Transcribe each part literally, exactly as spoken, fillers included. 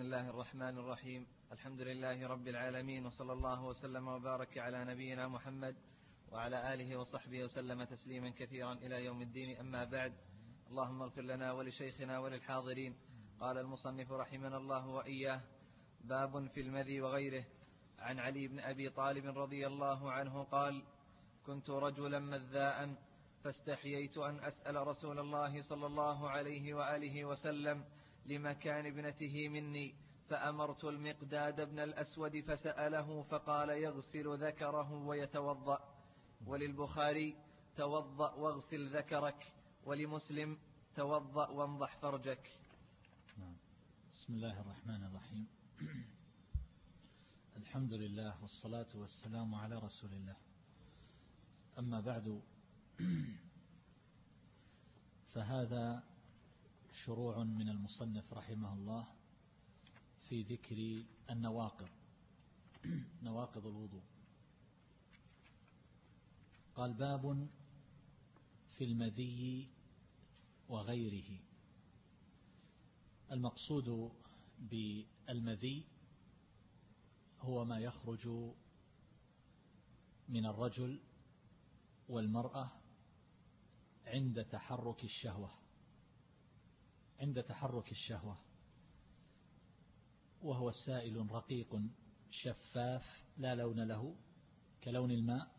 بسم الله الرحمن الرحيم. الحمد لله رب العالمين، وصلى الله وسلم وبارك على نبينا محمد وعلى آله وصحبه وسلم تسليما كثيرا إلى يوم الدين. أما بعد، اللهم اغفر لنا ولشيخنا وللحاضرين. قال المصنف رحمنا الله وإياه: باب في المذي وغيره. عن علي بن أبي طالب رضي الله عنه قال: كنت رجلا مذاء فاستحييت أن أسأل رسول الله صلى الله عليه وآله وسلم لمكان ابنته مني، فأمرت المقداد بن الأسود فسأله فقال: يغسل ذكره ويتوضأ. وللبخاري: توضأ واغسل ذكرك. ولمسلم: توضأ وانضح فرجك. بسم الله الرحمن الرحيم. الحمد لله والصلاة والسلام على رسول الله. أما بعد، فهذا شروع من المصنف رحمه الله في ذكر النواقض، نواقض الوضوء. قال: باب في المذي وغيره. المقصود بالمذي هو ما يخرج من الرجل والمرأة عند تحرك الشهوة عند تحرك الشهوة وهو سائل رقيق شفاف لا لون له، كلون الماء،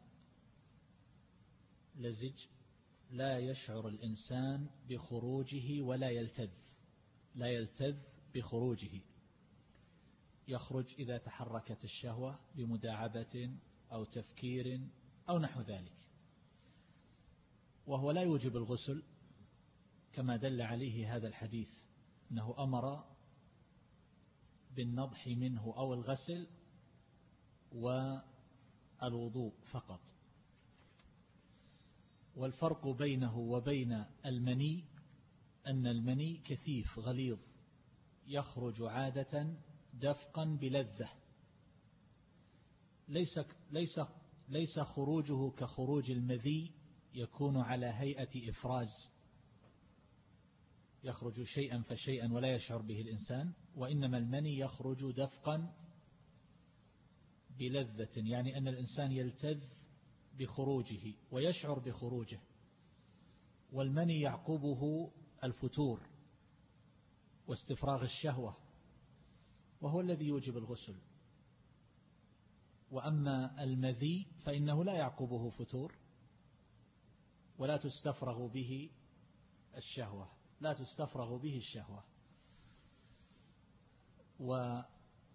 لزج، لا يشعر الإنسان بخروجه ولا يلتذ لا يلتذ بخروجه. يخرج إذا تحركت الشهوة بمداعبة أو تفكير أو نحو ذلك، وهو لا يوجب الغسل كما دل عليه هذا الحديث، أنه أمر بالنضح منه أو الغسل والوضوء فقط. والفرق بينه وبين المني أن المني كثيف غليظ يخرج عادة دفقا بلذة، ليس ليس ليس خروجه كخروج المذي يكون على هيئة إفراز، يخرج شيئا فشيئا ولا يشعر به الإنسان، وإنما المني يخرج دفقا بلذة، يعني أن الإنسان يلتذ بخروجه ويشعر بخروجه. والمني يعقبه الفتور واستفراغ الشهوة، وهو الذي يوجب الغسل. وأما المذي فإنه لا يعقبه فتور ولا تستفرغ به الشهوة لا تستفرغ به الشهوة. وعلى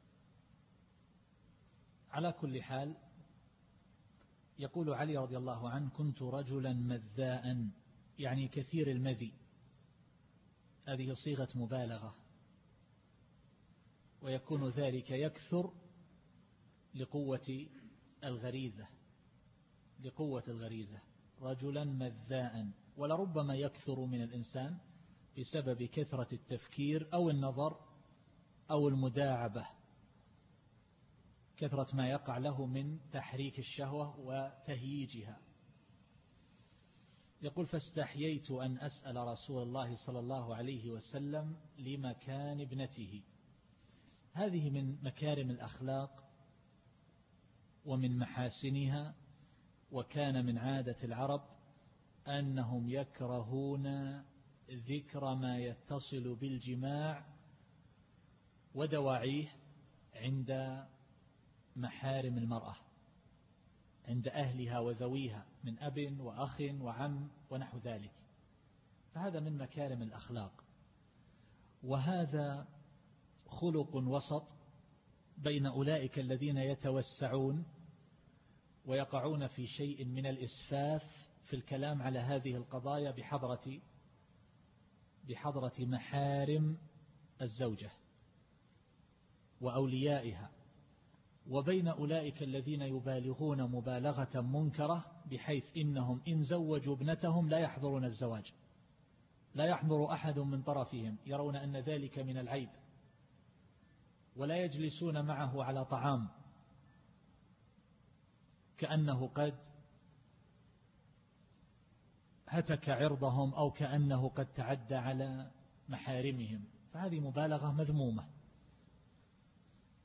كل حال، يقول علي رضي الله عنه: كنت رجلا مذاء، يعني كثير المذي. هذه صيغة مبالغة، ويكون ذلك يكثر لقوة الغريزة لقوة الغريزة رجلا مذاء. ولربما يكثر من الإنسان بسبب كثرة التفكير أو النظر أو المداعبة، كثرة ما يقع له من تحريك الشهوة وتهييجها. يقول: فاستحييت أن أسأل رسول الله صلى الله عليه وسلم لمكان ابنته. هذه من مكارم الأخلاق ومن محاسنها. وكان من عادة العرب أنهم يكرهون ذكر ما يتصل بالجماع ودواعيه عند محارم المرأة، عند أهلها وذويها من أب وأخ وعم ونحو ذلك. فهذا من مكارم الأخلاق، وهذا خلق وسط بين أولئك الذين يتوسعون ويقعون في شيء من الإسفاف في الكلام على هذه القضايا بحضرة بحضرة محارم الزوجة وأوليائها، وبين أولئك الذين يبالغون مبالغة منكرة بحيث إنهم إن زوجوا ابنتهم لا يحضرون الزواج، لا يحضر أحد من طرفهم، يرون أن ذلك من العيب، ولا يجلسون معه على طعام كأنه قد هتك عرضهم أو كأنه قد تعدى على محارمهم. فهذه مبالغة مذمومة،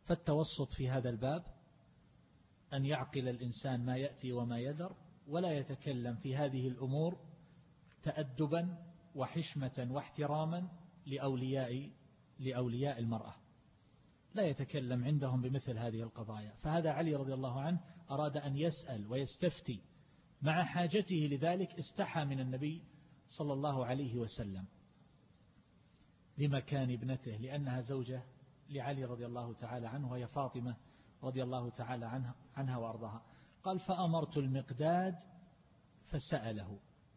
فالتوسط في هذا الباب أن يعقل الإنسان ما يأتي وما يذر، ولا يتكلم في هذه الأمور تأدبا وحشمة واحتراما لأولياء لأولياء المرأة، لا يتكلم عندهم بمثل هذه القضايا. فهذا علي رضي الله عنه أراد أن يسأل ويستفتي، مع حاجته لذلك استحى من النبي صلى الله عليه وسلم لمكان ابنته، لأنها زوجة لعلي رضي الله تعالى عنه، وهي فاطمة رضي الله تعالى عنها, عنها وأرضاها. قال: فأمرت المقداد فسأله.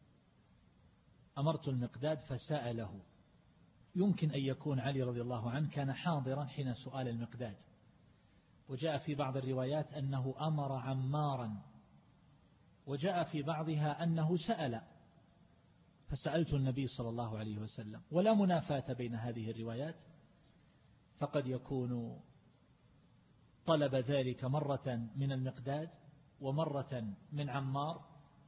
أمرت المقداد فسأله. يمكن أن يكون علي رضي الله عنه كان حاضرا حين سؤال المقداد، وجاء في بعض الروايات أنه أمر عمارا، وجاء في بعضها أنه سأل فسألت النبي صلى الله عليه وسلم، ولا منافاة بين هذه الروايات، فقد يكون طلب ذلك مرة من المقداد ومرة من عمار،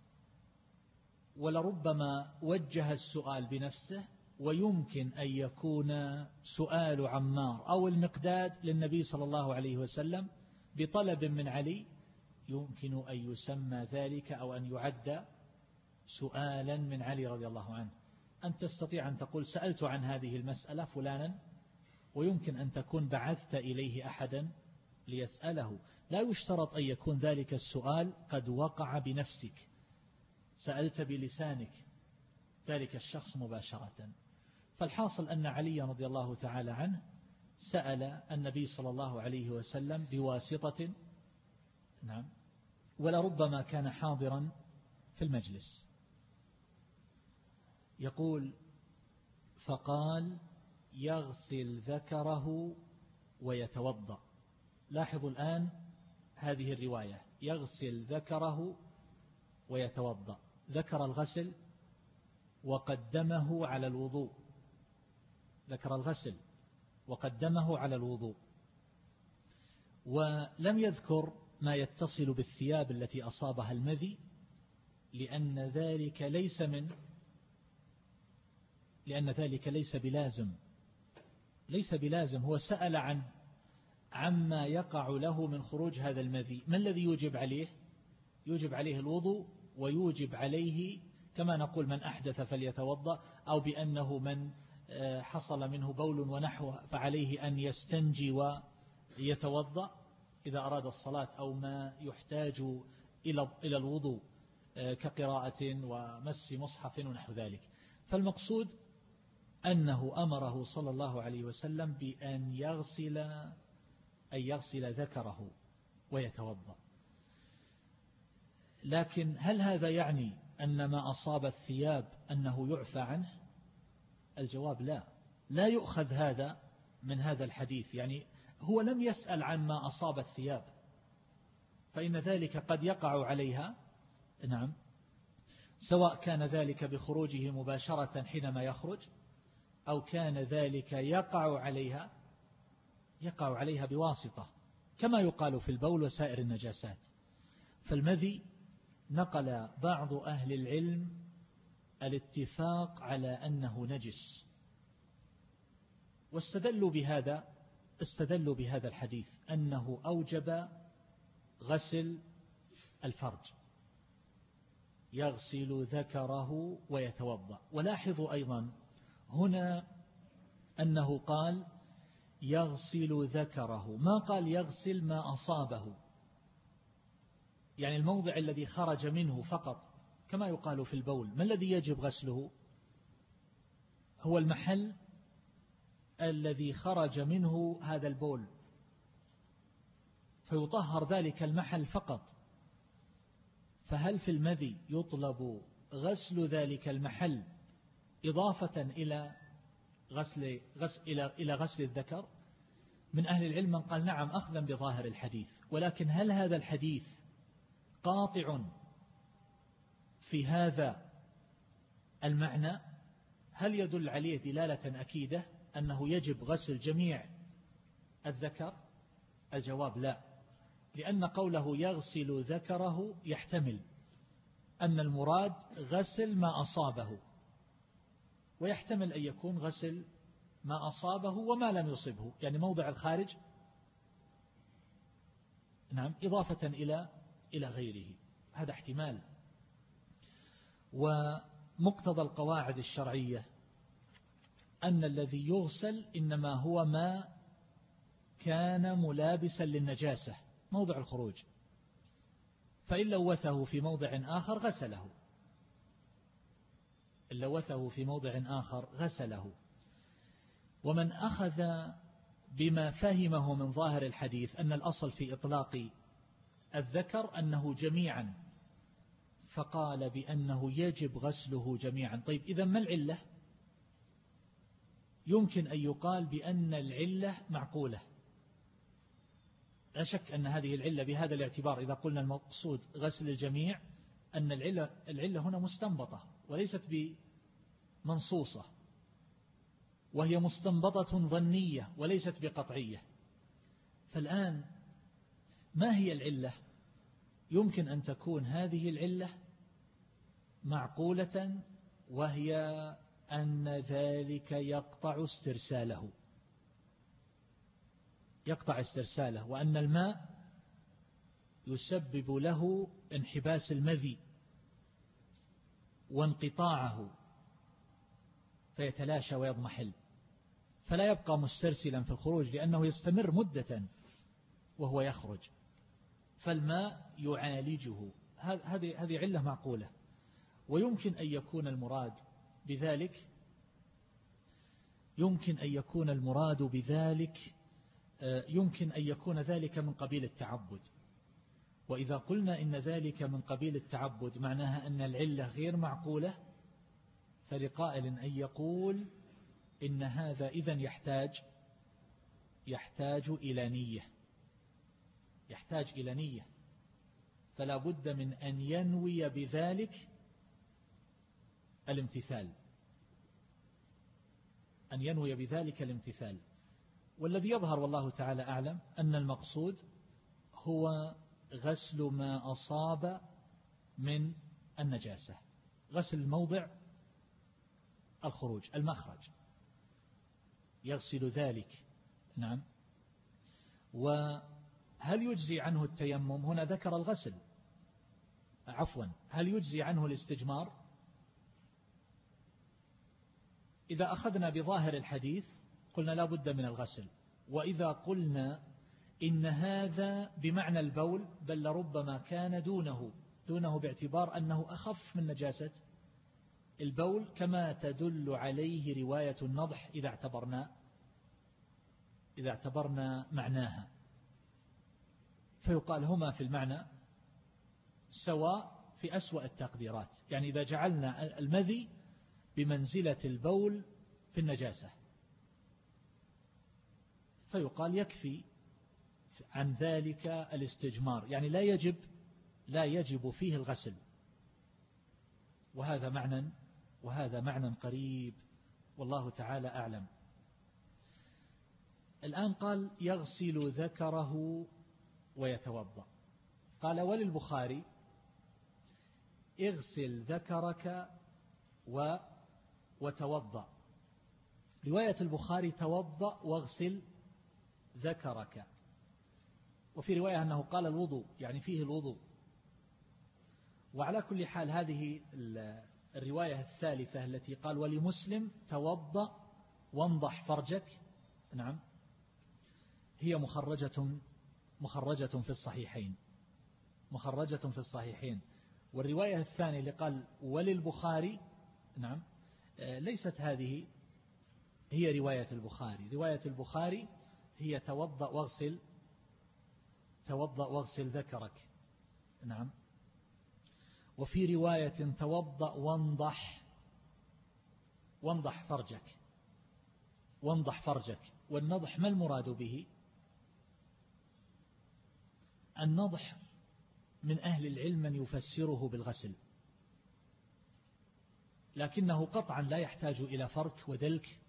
ولربما وجه السؤال بنفسه، ويمكن أن يكون سؤال عمار أو المقداد للنبي صلى الله عليه وسلم بطلب من علي يمكن أن يسمى ذلك أو أن يعد سؤالا من علي رضي الله عنه. أن تستطيع أن تقول: سألت عن هذه المسألة فلانا، ويمكن أن تكون بعثت إليه أحدا ليسأله، لا يشترط أن يكون ذلك السؤال قد وقع بنفسك، سألت بلسانك ذلك الشخص مباشرة. فالحاصل أن علي رضي الله تعالى عنه سأل النبي صلى الله عليه وسلم بواسطة، نعم، ولربما كان حاضرا في المجلس. يقول: فقال: يغسل ذكره ويتوضأ. لاحظوا الآن هذه الرواية: يغسل ذكره ويتوضأ، ذكر الغسل وقدمه على الوضوء، ذكر الغسل وقدمه على الوضوء، ولم يذكر ما يتصل بالثياب التي أصابها المذي، لأن ذلك ليس من لأن ذلك ليس بلازم ليس بلازم هو سأل عن عما يقع له من خروج هذا المذي. ما الذي يوجب عليه؟ يوجب عليه الوضوء، ويوجب عليه كما نقول من أحدث فليتوضأ، أو بأنه من حصل منه بول ونحوه فعليه أن يستنجي ويتوضأ إذا أراد الصلاة، أو ما يحتاج إلى الوضوء كقراءة ومس مصحف ونحو ذلك. فالمقصود أنه أمره صلى الله عليه وسلم بأن يغسل أن يغسل ذكره ويتوضأ. لكن هل هذا يعني أن ما أصاب الثياب أنه يعفى عنه؟ الجواب لا، لا يؤخذ هذا من هذا الحديث. يعني هو لم يسأل عن ما أصاب الثياب، فإن ذلك قد يقع عليها، نعم، سواء كان ذلك بخروجه مباشرة حينما يخرج، أو كان ذلك يقع عليها يقع عليها بواسطة، كما يقال في البول وسائر النجاسات. فالمذي نقل بعض أهل العلم الاتفاق على أنه نجس، واستدلوا بهذا استدلوا بهذا الحديث أنه أوجب غسل الفرج، يغسل ذكره ويتوضأ. ولاحظوا أيضا هنا أنه قال يغسل ذكره، ما قال يغسل ما أصابه، يعني الموضع الذي خرج منه فقط، كما يقال في البول. ما الذي يجب غسله؟ هو المحل الذي خرج منه هذا البول، فيطهر ذلك المحل فقط. فهل في المذي يطلب غسل ذلك المحل إضافة إلى غسل, غسل, إلى, إلى غسل الذكر؟ من أهل العلم من قال نعم، أخذا بظاهر الحديث. ولكن هل هذا الحديث قاطع في هذا المعنى؟ هل يدل عليه دلالة أكيدة أنه يجب غسل جميع الذكر؟ الجواب لا، لأن قوله يغسل ذكره يحتمل أن المراد غسل ما أصابه، ويحتمل أن يكون غسل ما أصابه وما لم يصبه، يعني موضع الخارج نعم إضافة إلى إلى غيره، هذا احتمال. ومقتضى القواعد الشرعية أن الذي يغسل إنما هو ما كان ملابسا للنجاسة موضع الخروج، فإن لوثه في موضع آخر غسله، إن لوثه في موضع آخر غسله. ومن أخذ بما فهمه من ظاهر الحديث أن الأصل في إطلاق الذكر أنه جميعا، فقال بأنه يجب غسله جميعا. طيب إذا ما العلة؟ يمكن أن يقال بأن العلة معقولة، لا شك أن هذه العلة بهذا الاعتبار إذا قلنا المقصود غسل الجميع أن العلة, العلة هنا مستنبطة وليست بمنصوصة، وهي مستنبطة ظنية وليست بقطعية. فالآن ما هي العلة؟ يمكن أن تكون هذه العلة معقولة، وهي أن ذلك يقطع استرساله، يقطع استرساله، وأن الماء يسبب له انحباس المذي وانقطاعه فيتلاشى ويضمحل، فلا يبقى مسترسلا في الخروج لأنه يستمر مدة وهو يخرج، فالماء يعالجه. هذه هذه علة معقولة. ويمكن أن يكون المراد بذلك يمكن أن يكون المراد بذلك يمكن أن يكون ذلك من قبيل التعبد. وإذا قلنا إن ذلك من قبيل التعبد معناها أن العلة غير معقولة، فلقائل أن يقول إن هذا إذن يحتاج يحتاج إلى نية يحتاج إلى نية فلا بد من أن ينوي بذلك الامتثال أن ينوي بذلك الامتثال. والذي يظهر والله تعالى أعلم أن المقصود هو غسل ما أصاب من النجاسة، غسل موضع الخروج المخرج، يغسل ذلك. نعم. وهل يجزي عنه التيمم؟ هنا ذكر الغسل، عفوا هل يجزي عنه الاستجمار؟ إذا أخذنا بظاهر الحديث قلنا لا بد من الغسل، وإذا قلنا إن هذا بمعنى البول بل لربما كان دونه دونه باعتبار أنه أخف من نجاسة البول، كما تدل عليه رواية النضح إذا اعتبرنا إذا اعتبرنا معناها، فيقال هما في المعنى سواء في أسوأ التقديرات. يعني إذا جعلنا المذي بمنزلة البول في النجاسة فيقال يكفي عن ذلك الاستجمار، يعني لا يجب لا يجب فيه الغسل. وهذا معنى وهذا معنى قريب والله تعالى أعلم. الآن قال يغسل ذكره ويتوضأ. قال وللبخاري اغسل ذكرك و وتوضأ. رواية البخاري توضأ واغسل ذكرك، وفي رواية أنه قال الوضوء يعني فيه الوضوء. وعلى كل حال هذه الرواية الثالثة التي قال ولمسلم توضأ وانضح فرجك، نعم، هي مخرجة مخرجة في الصحيحين مخرجة في الصحيحين. والرواية الثانية اللي قال وللبخاري، نعم، ليست هذه هي رواية البخاري. رواية البخاري هي توضأ واغسل توضأ واغسل ذكرك، نعم. وفي رواية توضأ وانضح وانضح فرجك وانضح فرجك. والنضح ما المراد به؟ النضح من أهل العلم من يفسره بالغسل، لكنه قطعا لا يحتاج إلى فرك ودلك.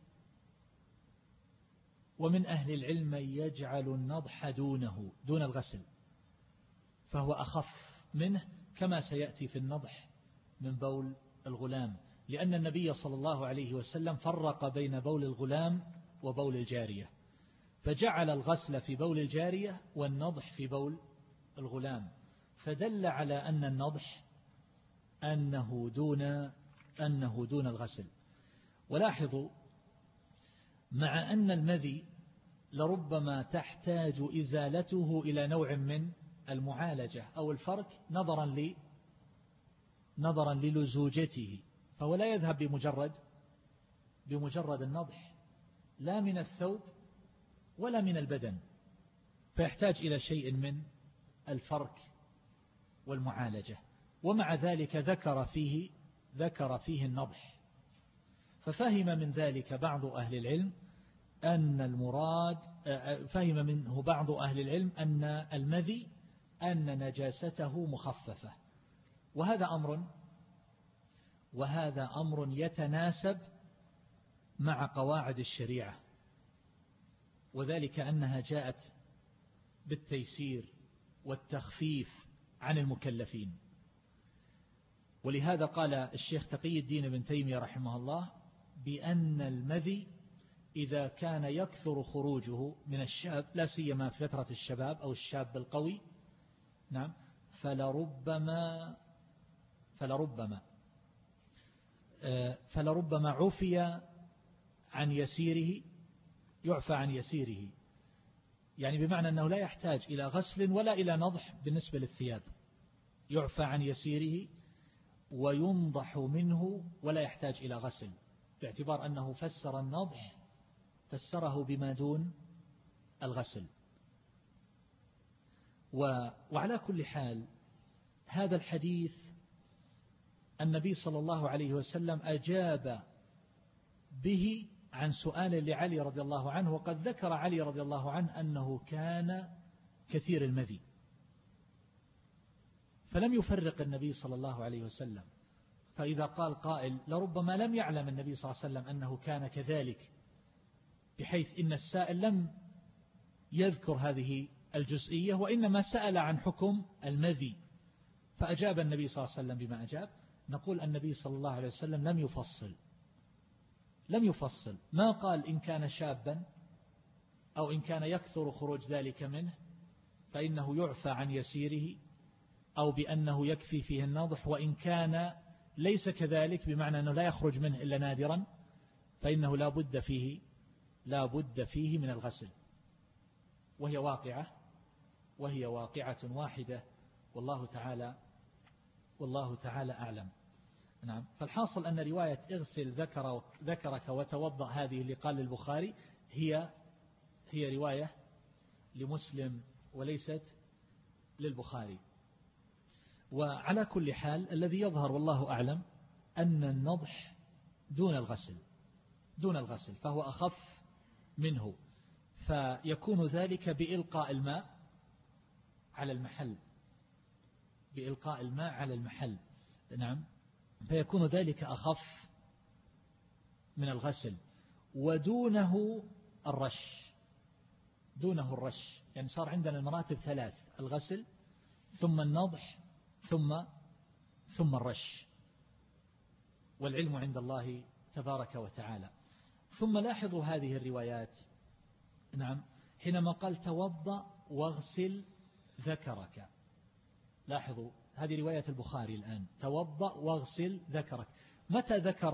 ومن أهل العلم من يجعل النضح دونه دون الغسل، فهو أخف منه، كما سيأتي في النضح من بول الغلام، لأن النبي صلى الله عليه وسلم فرق بين بول الغلام وبول الجارية، فجعل الغسل في بول الجارية والنضح في بول الغلام، فدل على أن النضح أنه دون أنه دون الغسل. ولاحظوا مع أن المذي لربما تحتاج إزالته إلى نوع من المعالجة أو الفرك نظرا ل نظرا للزوجته، فهو لا يذهب بمجرد بمجرد النضح لا من الثوب ولا من البدن، فيحتاج إلى شيء من الفرك والمعالجة. ومع ذلك ذكر فيه ذكر فيه النضح، ففهم من ذلك بعض أهل العلم أن المراد فهم منه بعض أهل العلم أن المذي أن نجاسته مخففة، وهذا أمر وهذا أمر يتناسب مع قواعد الشريعة، وذلك أنها جاءت بالتيسير والتخفيف عن المكلفين. ولهذا قال الشيخ تقي الدين بن تيمية رحمه الله بأن المذي إذا كان يكثر خروجه من الشاب لا سيما في فترة الشباب أو الشاب القوي، نعم، فلربما فلربما فلربما عفي عن يسيره يعفى عن يسيره، يعني بمعنى أنه لا يحتاج إلى غسل ولا إلى نضح بالنسبة للثياب، يعفى عن يسيره وينضح منه ولا يحتاج إلى غسل، باعتبار أنه فسر النضح فسره بما دون الغسل. وعلى كل حال هذا الحديث النبي صلى الله عليه وسلم أجاب به عن سؤال لعلي رضي الله عنه، وقد ذكر علي رضي الله عنه أنه كان كثير المذي، فلم يفرق النبي صلى الله عليه وسلم. فإذا قال قائل لربما لم يعلم النبي صلى الله عليه وسلم أنه كان كذلك، بحيث إن السائل لم يذكر هذه الجزئية وإنما سأل عن حكم المذي فأجاب النبي صلى الله عليه وسلم بما أجاب، نقول النبي صلى الله عليه وسلم لم يفصل لم يفصل ما قال إن كان شابا أو إن كان يكثر خروج ذلك منه فإنه يعفى عن يسيره، أو بأنه يكفي فيه النضح، وإن كان ليس كذلك بمعنى أنه لا يخرج منه إلا نادرا فإنه لا بد فيه لا بد فيه من الغسل، وهي واقعة وهي واقعة واحدة، والله تعالى والله تعالى أعلم. نعم. فالحاصل أن رواية اغسل ذكر ذكرك وتوضأ هذه اللي قال البخاري هي هي رواية لمسلم وليست للبخاري. وعلى كل حال الذي يظهر والله أعلم أن النضح دون الغسل دون الغسل فهو أخف منه، فيكون ذلك بإلقاء الماء على المحل بإلقاء الماء على المحل نعم، فيكون ذلك أخف من الغسل. ودونه الرش دونه الرش يعني صار عندنا المراتب ثلاث: الغسل ثم النضح ثم ثم الرش، والعلم عند الله تبارك وتعالى. ثم لاحظوا هذه الروايات نعم، حينما قال توضأ واغسل ذكرك، لاحظوا هذه رواية البخاري الآن، توضأ واغسل ذكرك. متى ذكر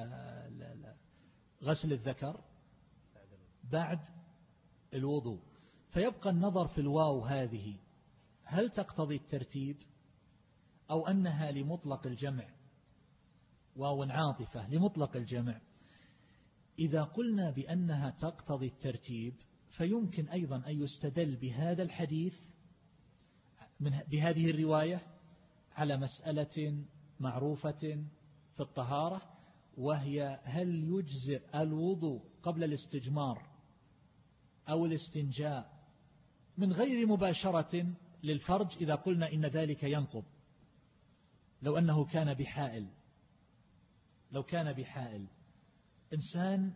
غسل الذكر؟ بعد الوضوء. فيبقى النظر في الواو هذه، هل تقتضي الترتيب أو أنها لمطلق الجمع؟ واو عاطفة لمطلق الجمع. إذا قلنا بأنها تقتضي الترتيب فيمكن أيضا أن يستدل بهذا الحديث من بهذه الرواية على مسألة معروفة في الطهارة، وهي هل يجزئ الوضوء قبل الاستجمار أو الاستنجاء من غير مباشرة للفرج، إذا قلنا إن ذلك ينقض. لو أنه كان بحائل لو كان بحائل إنسان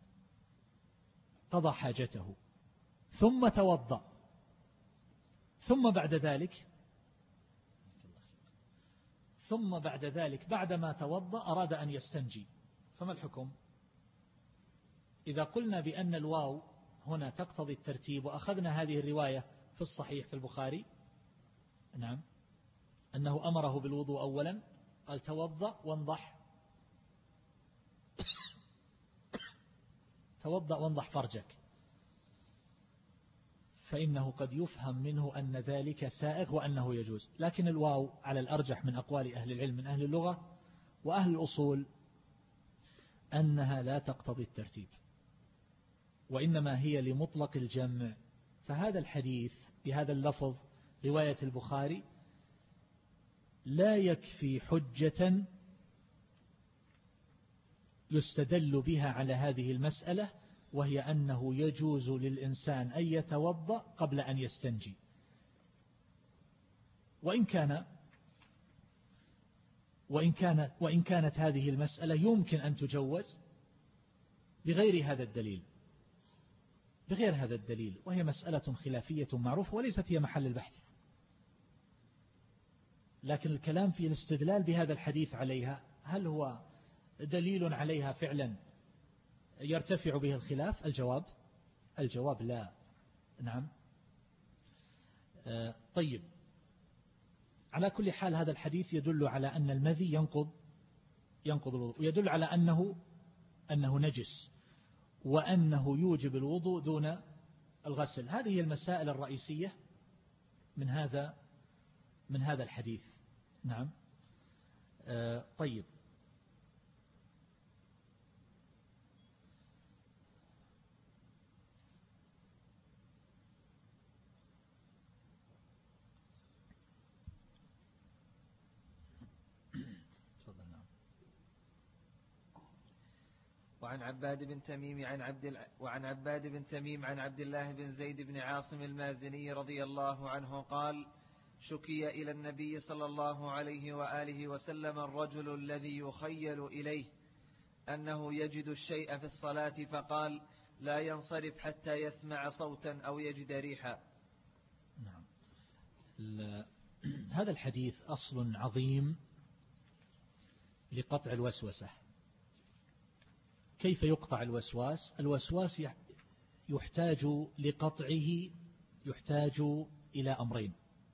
قضى حاجته ثم توضأ، ثم بعد ذلك ثم بعد ذلك بعدما توضأ أراد أن يستنجي، فما الحكم؟ إذا قلنا بأن الواو هنا تقتضي الترتيب وأخذنا هذه الرواية في الصحيح في البخاري، نعم أنه أمره بالوضوء أولا، قال توضأ وانضح توضأ وانضح فرجك، فإنه قد يفهم منه أن ذلك سائغ وأنه يجوز. لكن الواو على الأرجح من أقوال أهل العلم من أهل اللغة وأهل الأصول أنها لا تقتضي الترتيب، وإنما هي لمطلق الجمع. فهذا الحديث بهذا اللفظ رواية البخاري لا يكفي حجة يستدل بها على هذه المسألة، وهي أنه يجوز للإنسان أن يتوضأ قبل أن يستنجي، وإن كان وإن كانت وإن كانت هذه المسألة يمكن أن تجوز بغير هذا الدليل بغير هذا الدليل وهي مسألة خلافية معروفة وليست هي محل البحث. لكن الكلام في الاستدلال بهذا الحديث عليها، هل هو دليل عليها فعلا يرتفع به الخلاف؟ الجواب الجواب لا. نعم. طيب، على كل حال هذا الحديث يدل على أن المذي ينقض ينقض الوضوء، ويدل على أنه أنه نجس، وأنه يوجب الوضوء دون الغسل. هذه المسائل الرئيسية من هذا من هذا الحديث. نعم. طيب، وعن عباد بن تميم عن عبد ال... وعن عباد بن تميم عن عبد الله بن زيد بن عاصم المازني رضي الله عنه قال: شكي إلى النبي صلى الله عليه وآله وسلم الرجل الذي يخيل إليه أنه يجد الشيء في الصلاة، فقال: لا ينصرف حتى يسمع صوتا أو يجد ريحا. نعم. هذا الحديث أصل عظيم لقطع الوسوسة. كيف يقطع الوسواس؟ الوسواس يحتاج لقطعه يحتاج إلى أمرين: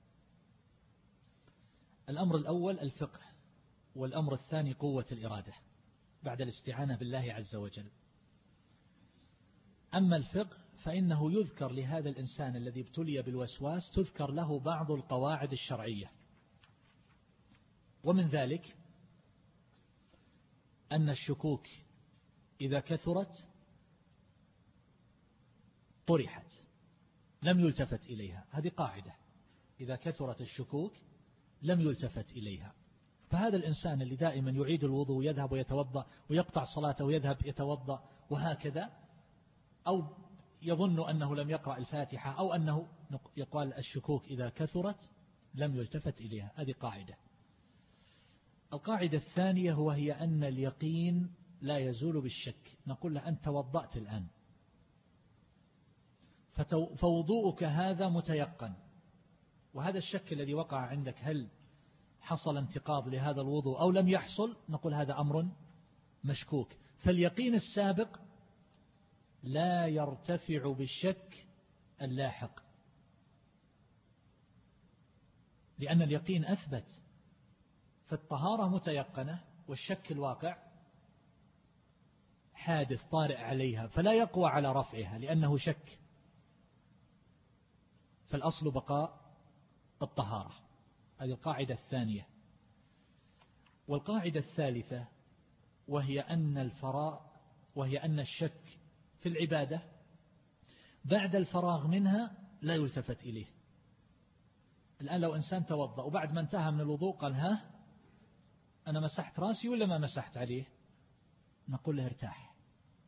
الأمر الأول الفقه، والأمر الثاني قوة الإرادة بعد الاستعانة بالله عز وجل. أما الفقه فإنه يذكر لهذا الإنسان الذي ابتلي بالوسواس تذكر له بعض القواعد الشرعية، ومن ذلك أن الشكوك إذا كثرت طرحت لم يلتفت إليها. هذه قاعدة: إذا كثرت الشكوك لم يلتفت إليها. فهذا الإنسان اللي دائما يعيد الوضوء ويذهب ويتوضأ ويقطع صلاته ويذهب يتوضأ وهكذا، أو يظن أنه لم يقرأ الفاتحة، أو أنه يقال الشكوك إذا كثرت لم يلتفت إليها. هذه قاعدة. القاعدة الثانية هو هي أن اليقين لا يزول بالشك. نقول له: أنت توضأت الآن، فوضوءك هذا متيقن، وهذا الشك الذي وقع عندك هل حصل انتقاض لهذا الوضوء أو لم يحصل، نقول هذا أمر مشكوك. فاليقين السابق لا يرتفع بالشك اللاحق، لأن اليقين أثبت، فالطهارة متيقنة والشك الواقع حادث طارئ عليها، فلا يقوى على رفعها لأنه شك. فالأصل بقاء الطهارة. هذه القاعدة الثانية. والقاعدة الثالثة وهي أن الفراغ وهي أن الشك في العبادة بعد الفراغ منها لا يلتفت إليه. الآن لو إنسان توضأ وبعد ما انتهى من الوضوء قال: ها أنا مسحت راسي ولا ما مسحت عليه؟ نقول له: ارتاح،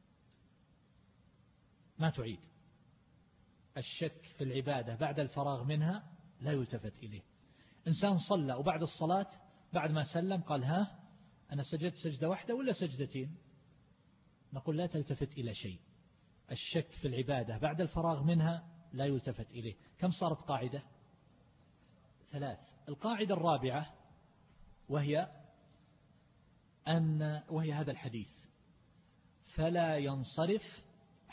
ما تعيد. الشك في العبادة بعد الفراغ منها لا يلتفت إليه. إنسان صلى وبعد الصلاة بعد ما سلم قال: ها أنا سجدت سجدة واحدة ولا سجدتين؟ نقول: لا تلتفت إلى شيء. الشك في العبادة بعد الفراغ منها لا يلتفت إليه. كم صارت قاعدة؟ ثلاث. القاعدة الرابعة وهي أن وهي هذا الحديث: فلا ينصرف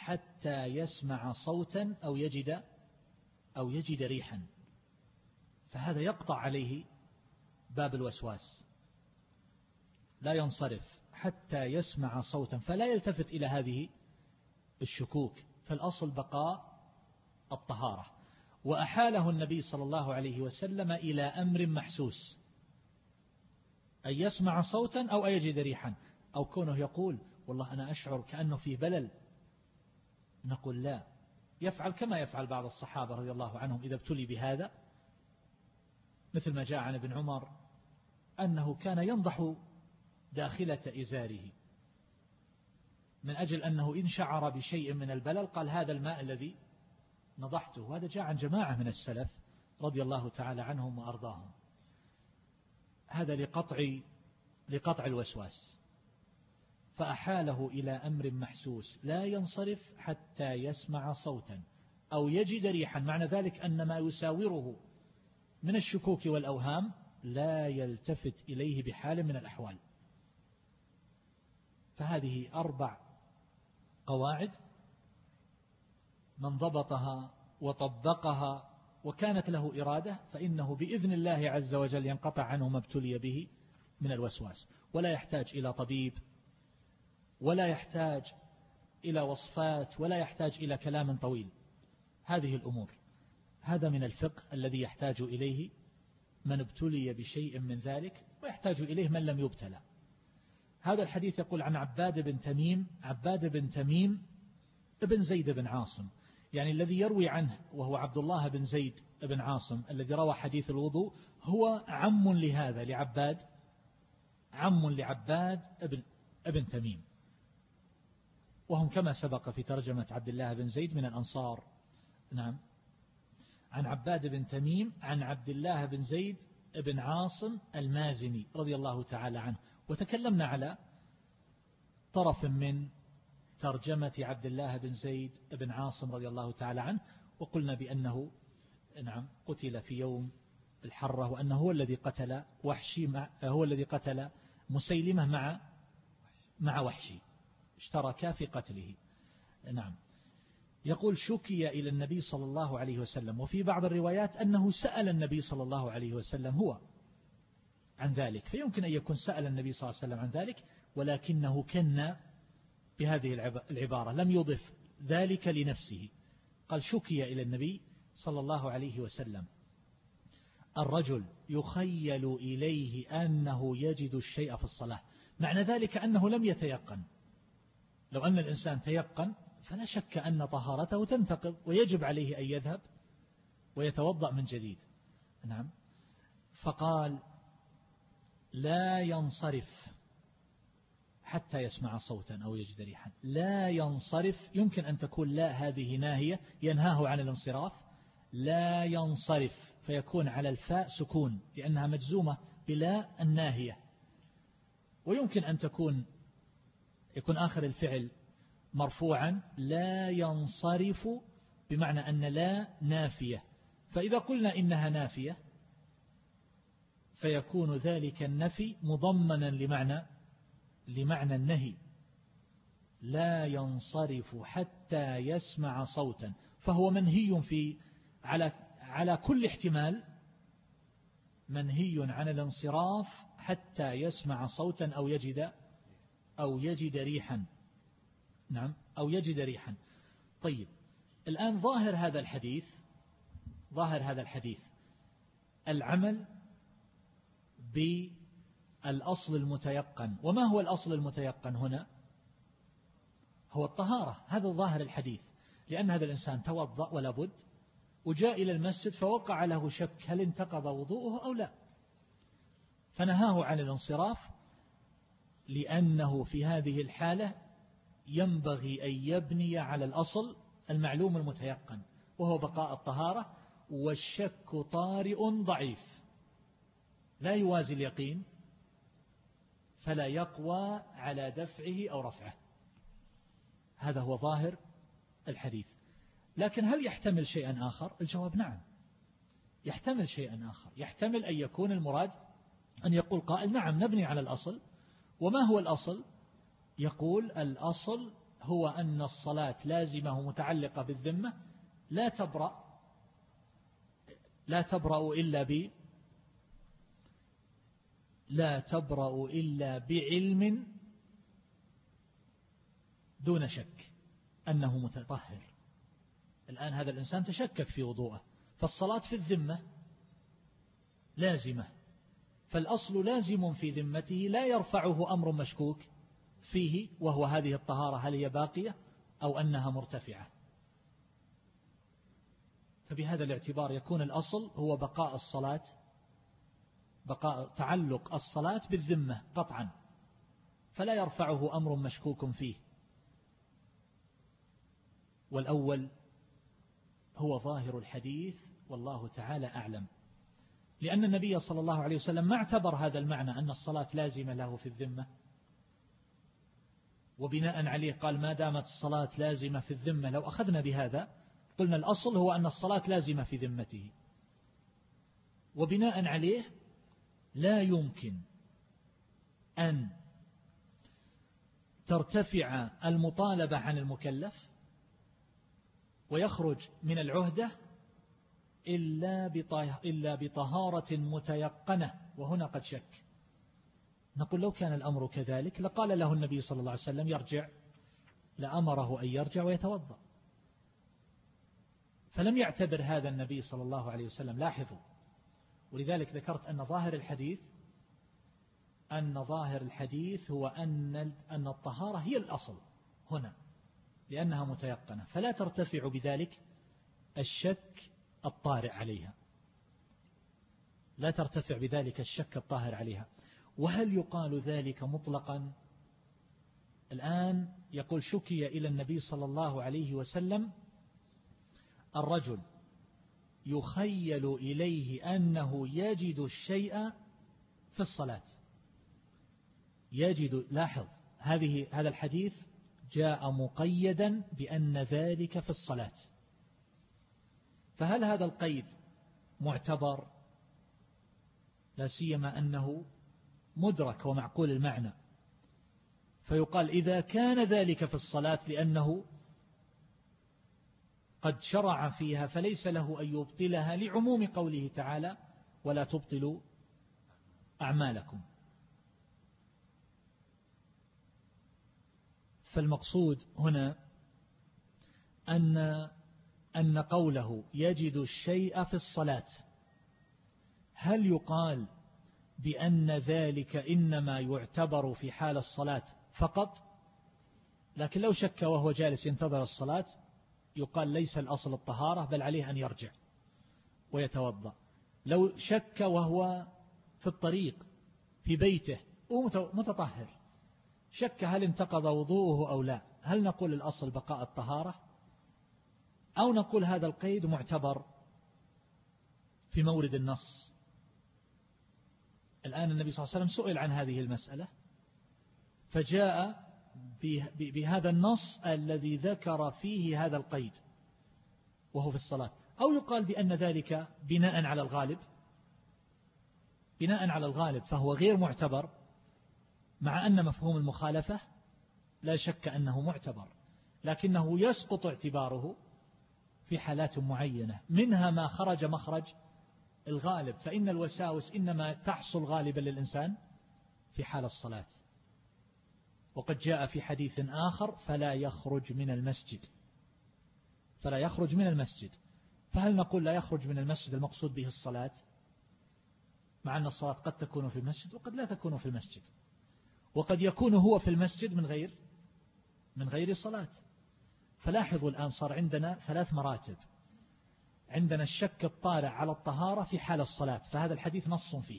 حتى يسمع صوتا أو يجد أو يجد ريحا. فهذا يقطع عليه باب الوسواس، لا ينصرف حتى يسمع صوتا فلا يلتفت إلى هذه الشكوك، فالأصل بقاء الطهارة. وأحاله النبي صلى الله عليه وسلم إلى أمر محسوس، أن يسمع صوتا أو أن يجد ريحا، أو كونه يقول والله أنا أشعر كأنه في بلل، نقول لا، يفعل كما يفعل بعض الصحابة رضي الله عنهم إذا ابتلي بهذا، مثل ما جاء عن ابن عمر أنه كان ينضح داخلة إزاره من أجل أنه إن شعر بشيء من البلل قال هذا الماء الذي نضحته. وهذا جاء عن جماعة من السلف رضي الله تعالى عنهم وأرضاهم. هذا لقطع لقطع الوسواس. فأحاله إلى أمر محسوس لا ينصرف حتى يسمع صوتا أو يجد ريحا، معنى ذلك أن ما يساوره من الشكوك والأوهام لا يلتفت إليه بحال من الأحوال. فهذه أربع قواعد من ضبطها وطبقها وكانت له إرادة فإنه بإذن الله عز وجل ينقطع عنه ما ابتلي به من الوسواس، ولا يحتاج إلى طبيب، ولا يحتاج إلى وصفات، ولا يحتاج إلى كلام طويل. هذه الأمور، هذا من الفقه الذي يحتاج إليه من ابتلي بشيء من ذلك، ويحتاج إليه من لم يبتلى. هذا الحديث يقول عن عباد بن تميم، عباد بن تميم ابن زيد بن عاصم، يعني الذي يروي عنه وهو عبد الله بن زيد بن عاصم الذي روى حديث الوضوء هو عم لهذا لعباد، عم لعباد ابن, ابن تميم، وهم كما سبق في ترجمة عبد الله بن زيد من الأنصار. نعم، عن عباد بن تميم عن عبد الله بن زيد بن عاصم المازني رضي الله تعالى عنه. وتكلمنا على طرف من ترجمة عبد الله بن زيد بن عاصم رضي الله تعالى عنه، وقلنا بأنه نعم قتل في يوم الحرة، وأنه هو الذي قتل وحشي مع هو الذي قتل مسيلمة مع مع وحشي، اشتركا في قتله. نعم، يقول شكي إلى النبي صلى الله عليه وسلم، وفي بعض الروايات أنه سأل النبي صلى الله عليه وسلم هو عن ذلك، فيمكن أن يكون سأل النبي صلى الله عليه وسلم عن ذلك، ولكنه كان بهذه العبارة لم يضف ذلك لنفسه، قال شكي إلى النبي صلى الله عليه وسلم الرجل يخيل إليه أنه يجد الشيء في الصلاة، معنى ذلك أنه لم يتيقن. لو أن الإنسان تيقن فلا شك أن طهارته تنتقض ويجب عليه أن يذهب ويتوضأ من جديد. نعم، فقال لا ينصرف حتى يسمع صوتا أو يجد ريحا. لا ينصرف يمكن أن تكون لا هذه ناهية ينهاه عن الانصراف، لا ينصرف فيكون على الفاء سكون لأنها مجزومة بلا الناهية، ويمكن أن تكون يكون آخر الفعل مرفوعا لا ينصرف بمعنى أن لا نافية، فإذا قلنا إنها نافية فيكون ذلك النفي مضمنا لمعنى لمعنى النهي. لا ينصرف حتى يسمع صوتا، فهو منهي في على على كل احتمال، منهي عن الانصراف حتى يسمع صوتا أو يجد أو يجد ريحا. نعم، أو يجد ريحا. طيب، الآن ظاهر هذا الحديث ظاهر هذا الحديث العمل بالأصل المتيقن. وما هو الأصل المتيقن هنا؟ هو الطهارة. هذا ظاهر الحديث، لأن هذا الإنسان توضأ ولا بد، وجاء إلى المسجد فوقع له شك هل انتقض وضوءه أو لا، فنهاه عن الانصراف، لأنه في هذه الحالة ينبغي أن يبني على الأصل المعلوم المتيقن وهو بقاء الطهارة، والشك طارئ ضعيف لا يوازي اليقين، فلا يقوى على دفعه أو رفعه. هذا هو ظاهر الحديث. لكن هل يحتمل شيئا آخر؟ الجواب نعم، يحتمل شيئا آخر. يحتمل أن يكون المراد أن يقول قائل نعم نبني على الأصل. وما هو الأصل؟ يقول الأصل هو أن الصلاة لازمة متعلقة بالذمة لا تبرأ لا تبرأ إلا ب لا تبرأ إلا بعلم دون شك أنه متطهر. الآن هذا الإنسان تشكك في وضوءه، فالصلاة في الذمة لازمة، فالأصل لازم في ذمته لا يرفعه أمر مشكوك فيه، وهو هذه الطهارة هل هي باقية أو أنها مرتفعة. فبهذا الاعتبار يكون الأصل هو بقاء الصلاة، بقاء تعلق الصلاة بالذمة قطعا، فلا يرفعه أمر مشكوك فيه. والأول هو ظاهر الحديث والله تعالى أعلم، لأن النبي صلى الله عليه وسلم ما اعتبر هذا المعنى أن الصلاة لازمة له في الذمة، وبناء عليه قال ما دامت الصلاة لازمة في الذمة. لو أخذنا بهذا قلنا الأصل هو أن الصلاة لازمة في ذمته، وبناء عليه لا يمكن أن ترتفع المطالبة عن المكلف ويخرج من العهدة إلا بطهارة متيقنة، وهنا قد شك. نقول لو كان الأمر كذلك لقال له النبي صلى الله عليه وسلم يرجع، لأمره أن يرجع ويتوضأ، فلم يعتبر هذا النبي صلى الله عليه وسلم. لاحظوا، ولذلك ذكرت أن ظاهر الحديث أن ظاهر الحديث هو أن أن الطهارة هي الأصل هنا لأنها متيقنة، فلا ترتفع بذلك الشك الطارئ عليها، لا ترتفع بذلك الشك الطاهر عليها. وهل يقال ذلك مطلقا؟ الآن يقول شكي إلى النبي صلى الله عليه وسلم الرجل يخيل إليه أنه يجد الشيء في الصلاة، يجد. لاحظ هذه هذا الحديث جاء مقيدا بأن ذلك في الصلاة، فهل هذا القيد معتبر؟ لا سيما أنه مدرك ومعقول المعنى، فيقال إذا كان ذلك في الصلاة لأنه قد شرع فيها فليس له أن يبطلها لعموم قوله تعالى ولا تبطلوا أعمالكم. فالمقصود هنا أن أن قوله يجد الشيء في الصلاة هل يقال بأن ذلك إنما يعتبر في حال الصلاة فقط؟ لكن لو شك وهو جالس ينتظر الصلاة يقال ليس الأصل الطهارة بل عليه أن يرجع ويتوضأ. لو شك وهو في الطريق في بيته ومتطهر شك هل انتقض وضوءه أو لا، هل نقول الأصل بقاء الطهارة أو نقول هذا القيد معتبر في مورد النص؟ الآن النبي صلى الله عليه وسلم سئل عن هذه المسألة فجاء بهذا النص الذي ذكر فيه هذا القيد وهو في الصلاة، أو يقال بأن ذلك بناء على الغالب، بناء على الغالب فهو غير معتبر، مع أن مفهوم المخالفة لا شك أنه معتبر، لكنه يسقط اعتباره في حالات معينة، منها ما خرج مخرج الغالب، فإن الوساوس إنما تحصل غالبا للإنسان في حال الصلاة. وقد جاء في حديث آخر فلا يخرج من المسجد، فلا يخرج من المسجد. فهل نقول لا يخرج من المسجد المقصود به الصلاة، مع أن الصلاة قد تكون في المسجد وقد لا تكون في المسجد، وقد يكون هو في المسجد من غير من غير صلاة. فلاحظوا الآن صار عندنا ثلاث مراتب. عندنا الشك الطارئ على الطهارة في حال الصلاة، فهذا الحديث نص فيه،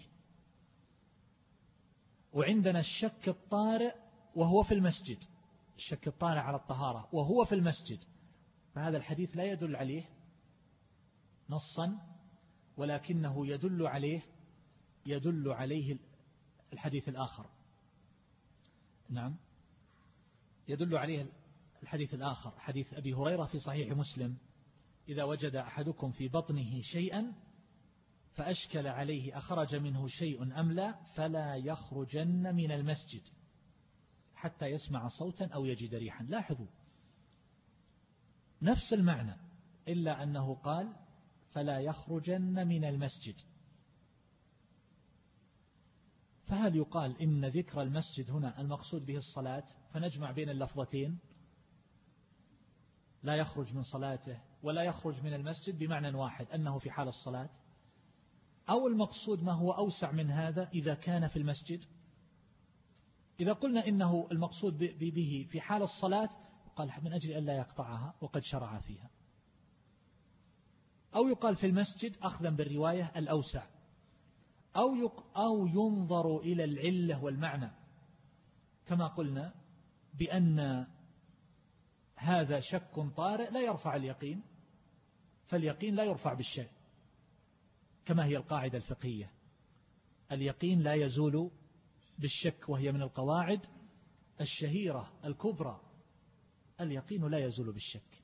وعندنا الشك الطارئ وهو في المسجد، الشك الطارئ على الطهارة وهو في المسجد، فهذا الحديث لا يدل عليه نصا، ولكنه يدل عليه يدل عليه الحديث الآخر. نعم، يدل عليه الحديث الآخر، حديث أبي هريرة في صحيح مسلم: إذا وجد أحدكم في بطنه شيئا فأشكل عليه أخرج منه شيء أم لا فلا يخرجن من المسجد حتى يسمع صوتا أو يجد ريحا. لاحظوا نفس المعنى، إلا أنه قال فلا يخرجن من المسجد. فهل يقال إن ذكر المسجد هنا المقصود به الصلاة فنجمع بين اللفظتين لا يخرج من صلاته ولا يخرج من المسجد بمعنى واحد أنه في حال الصلاة، أو المقصود ما هو أوسع من هذا إذا كان في المسجد؟ إذا قلنا إنه المقصود به في حال الصلاة قال من أجل أن لا يقطعها وقد شرع فيها، أو يقال في المسجد أخذا بالرواية الأوسع، أو أو ينظر إلى العلة والمعنى كما قلنا بأن هذا شك طارئ لا يرفع اليقين، فاليقين لا يرفع بالشك كما هي القاعدة الفقهية، اليقين لا يزول بالشك، وهي من القواعد الشهيرة الكبرى، اليقين لا يزول بالشك،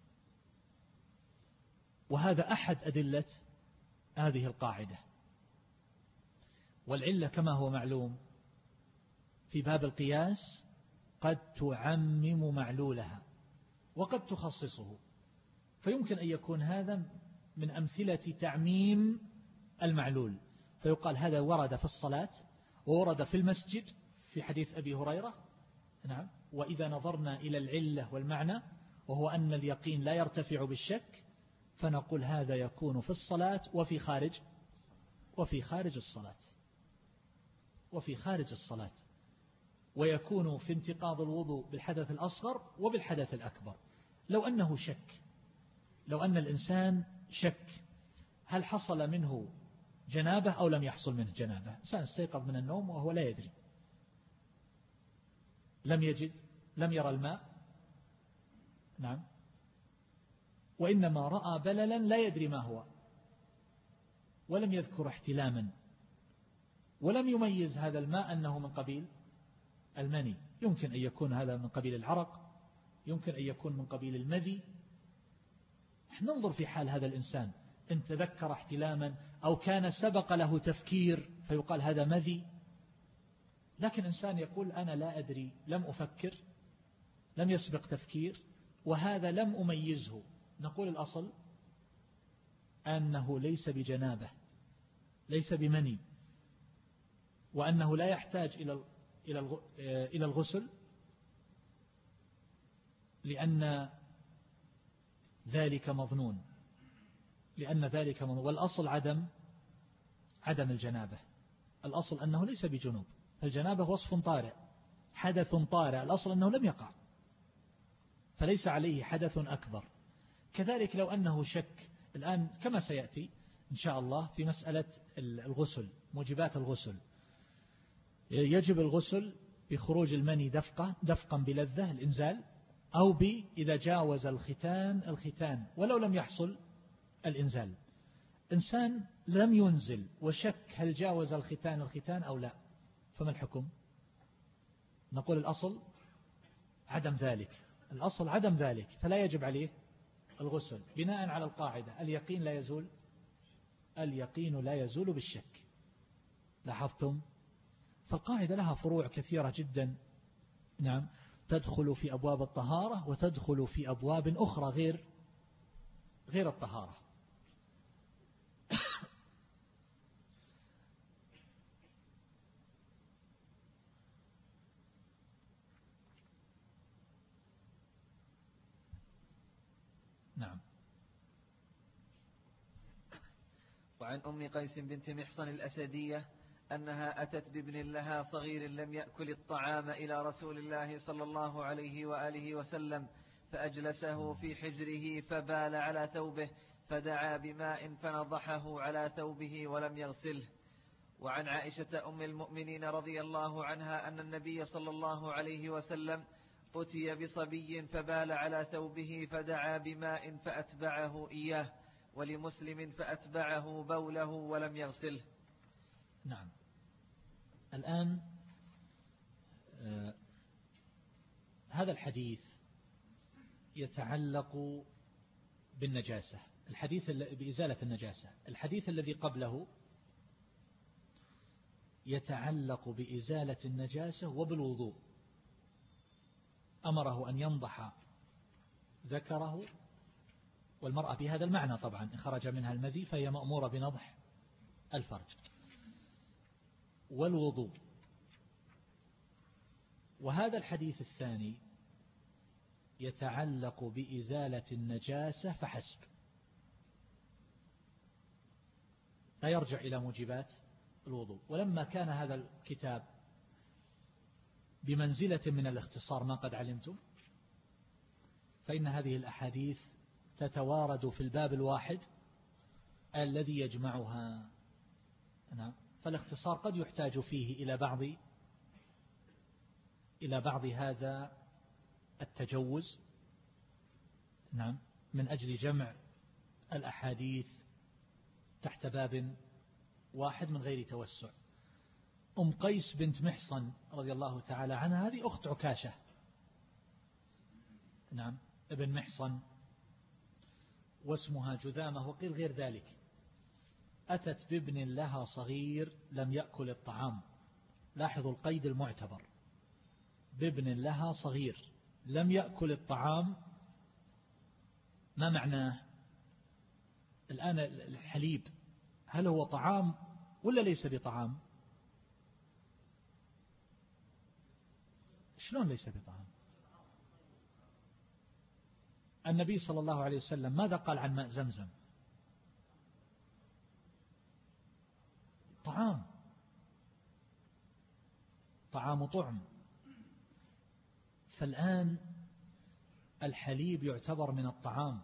وهذا أحد أدلة هذه القاعدة. والعلة كما هو معلوم في باب القياس قد تعمم معلولها وقد تخصصه، فيمكن أن يكون هذا من أمثلة تعميم المعلول، فيقال هذا ورد في الصلاة وورد في المسجد في حديث أبي هريرة. نعم. وإذا نظرنا إلى العلة والمعنى وهو أن اليقين لا يرتفع بالشك فنقول هذا يكون في الصلاة وفي خارج وفي خارج الصلاة وفي خارج الصلاة ويكون في انتقاض الوضوء بالحدث الأصغر وبالحدث الأكبر. لو أنه شك، لو أن الإنسان شك هل حصل منه جنابة أو لم يحصل منه جنابة، إنسان استيقظ من النوم وهو لا يدري، لم يجد لم يرى الماء، نعم، وإنما رأى بللا لا يدري ما هو ولم يذكر احتلاما ولم يميز هذا الماء أنه من قبيل المني، يمكن أن يكون هذا من قبيل العرق، يمكن أن يكون من قبيل المذي. ننظر في حال هذا الإنسان إن تذكر احتلاما أو كان سبق له تفكير فيقال هذا مذي، لكن إنسان يقول أنا لا أدري، لم أفكر، لم يسبق تفكير، وهذا لم أميزه، نقول الأصل أنه ليس بجنابه ليس بمني، وأنه لا يحتاج إلى إلى الغسل لأن ذلك مظنون لأن ذلك مظنون والأصل عدم عدم الجنابة، الأصل أنه ليس بجنوب، الجنابة وصف طارئ حدث طارئ، الأصل أنه لم يقع فليس عليه حدث أكبر. كذلك لو أنه شك الآن كما سيأتي إن شاء الله في مسألة الغسل، موجبات الغسل، يجب الغسل بخروج المني دفقة دفقا بلذة الإنزال، أو ب إذا جاوز الختان الختان ولو لم يحصل الإنزال. إنسان لم ينزل وشك هل جاوز الختان الختان أو لا، فما الحكم؟ نقول الأصل عدم ذلك، الأصل عدم ذلك فلا يجب عليه الغسل بناء على القاعدة اليقين لا يزول اليقين لا يزول بالشك. لاحظتم؟ فالقاعدة لها فروع كثيرة جدا، نعم، تدخل في أبواب الطهارة وتدخل في أبواب أخرى غير غير الطهارة. نعم. وعن أم قيس بنت محصن الأسدية أنها أتت بابن لها صغير لم يأكل الطعام إلى رسول الله صلى الله عليه وآله وسلم، فأجلسه في حجره فبال على ثوبه فدعا بماء فنضحه على ثوبه ولم يغسله. وعن عائشة أم المؤمنين رضي الله عنها أن النبي صلى الله عليه وسلم أتي بصبي فبال على ثوبه فدعا بماء فأتبعه إياه، ولمسلم فأتبعه بوله ولم يغسله. نعم. الآن آه هذا الحديث يتعلق بالنجاسة، الحديث بإزالة النجاسة. الحديث الذي قبله يتعلق بإزالة النجاسة وبالوضوء، أمره أن ينضح ذكره والمرأة بهذا المعنى طبعا إن خرج منها المذي فهي مأمورة بنضح الفرج. والوضوء. وهذا الحديث الثاني يتعلق بإزالة النجاسة فحسب، لا يرجع إلى موجبات الوضوء. ولما كان هذا الكتاب بمنزلة من الاختصار ما قد علمتم، فإن هذه الأحاديث تتوارد في الباب الواحد الذي يجمعها. نعم. فالاختصار قد يحتاج فيه إلى بعض إلى بعض هذا التجوز، نعم، من أجل جمع الأحاديث تحت باب واحد من غير توسع. أم قيس بنت محصن رضي الله تعالى عنها هذه أخت عكاشة، نعم، ابن محصن واسمها جذامة، وقيل غير ذلك. أتت بابن لها صغير لم يأكل الطعام. لاحظوا القيد المعتبر، بابن لها صغير لم يأكل الطعام. ما معناه؟ الآن الحليب هل هو طعام ولا ليس بطعام؟ شلون ليس بطعام؟ النبي صلى الله عليه وسلم ماذا قال عن ماء زمزم؟ طعام، طعام طعم. فالآن الحليب يعتبر من الطعام،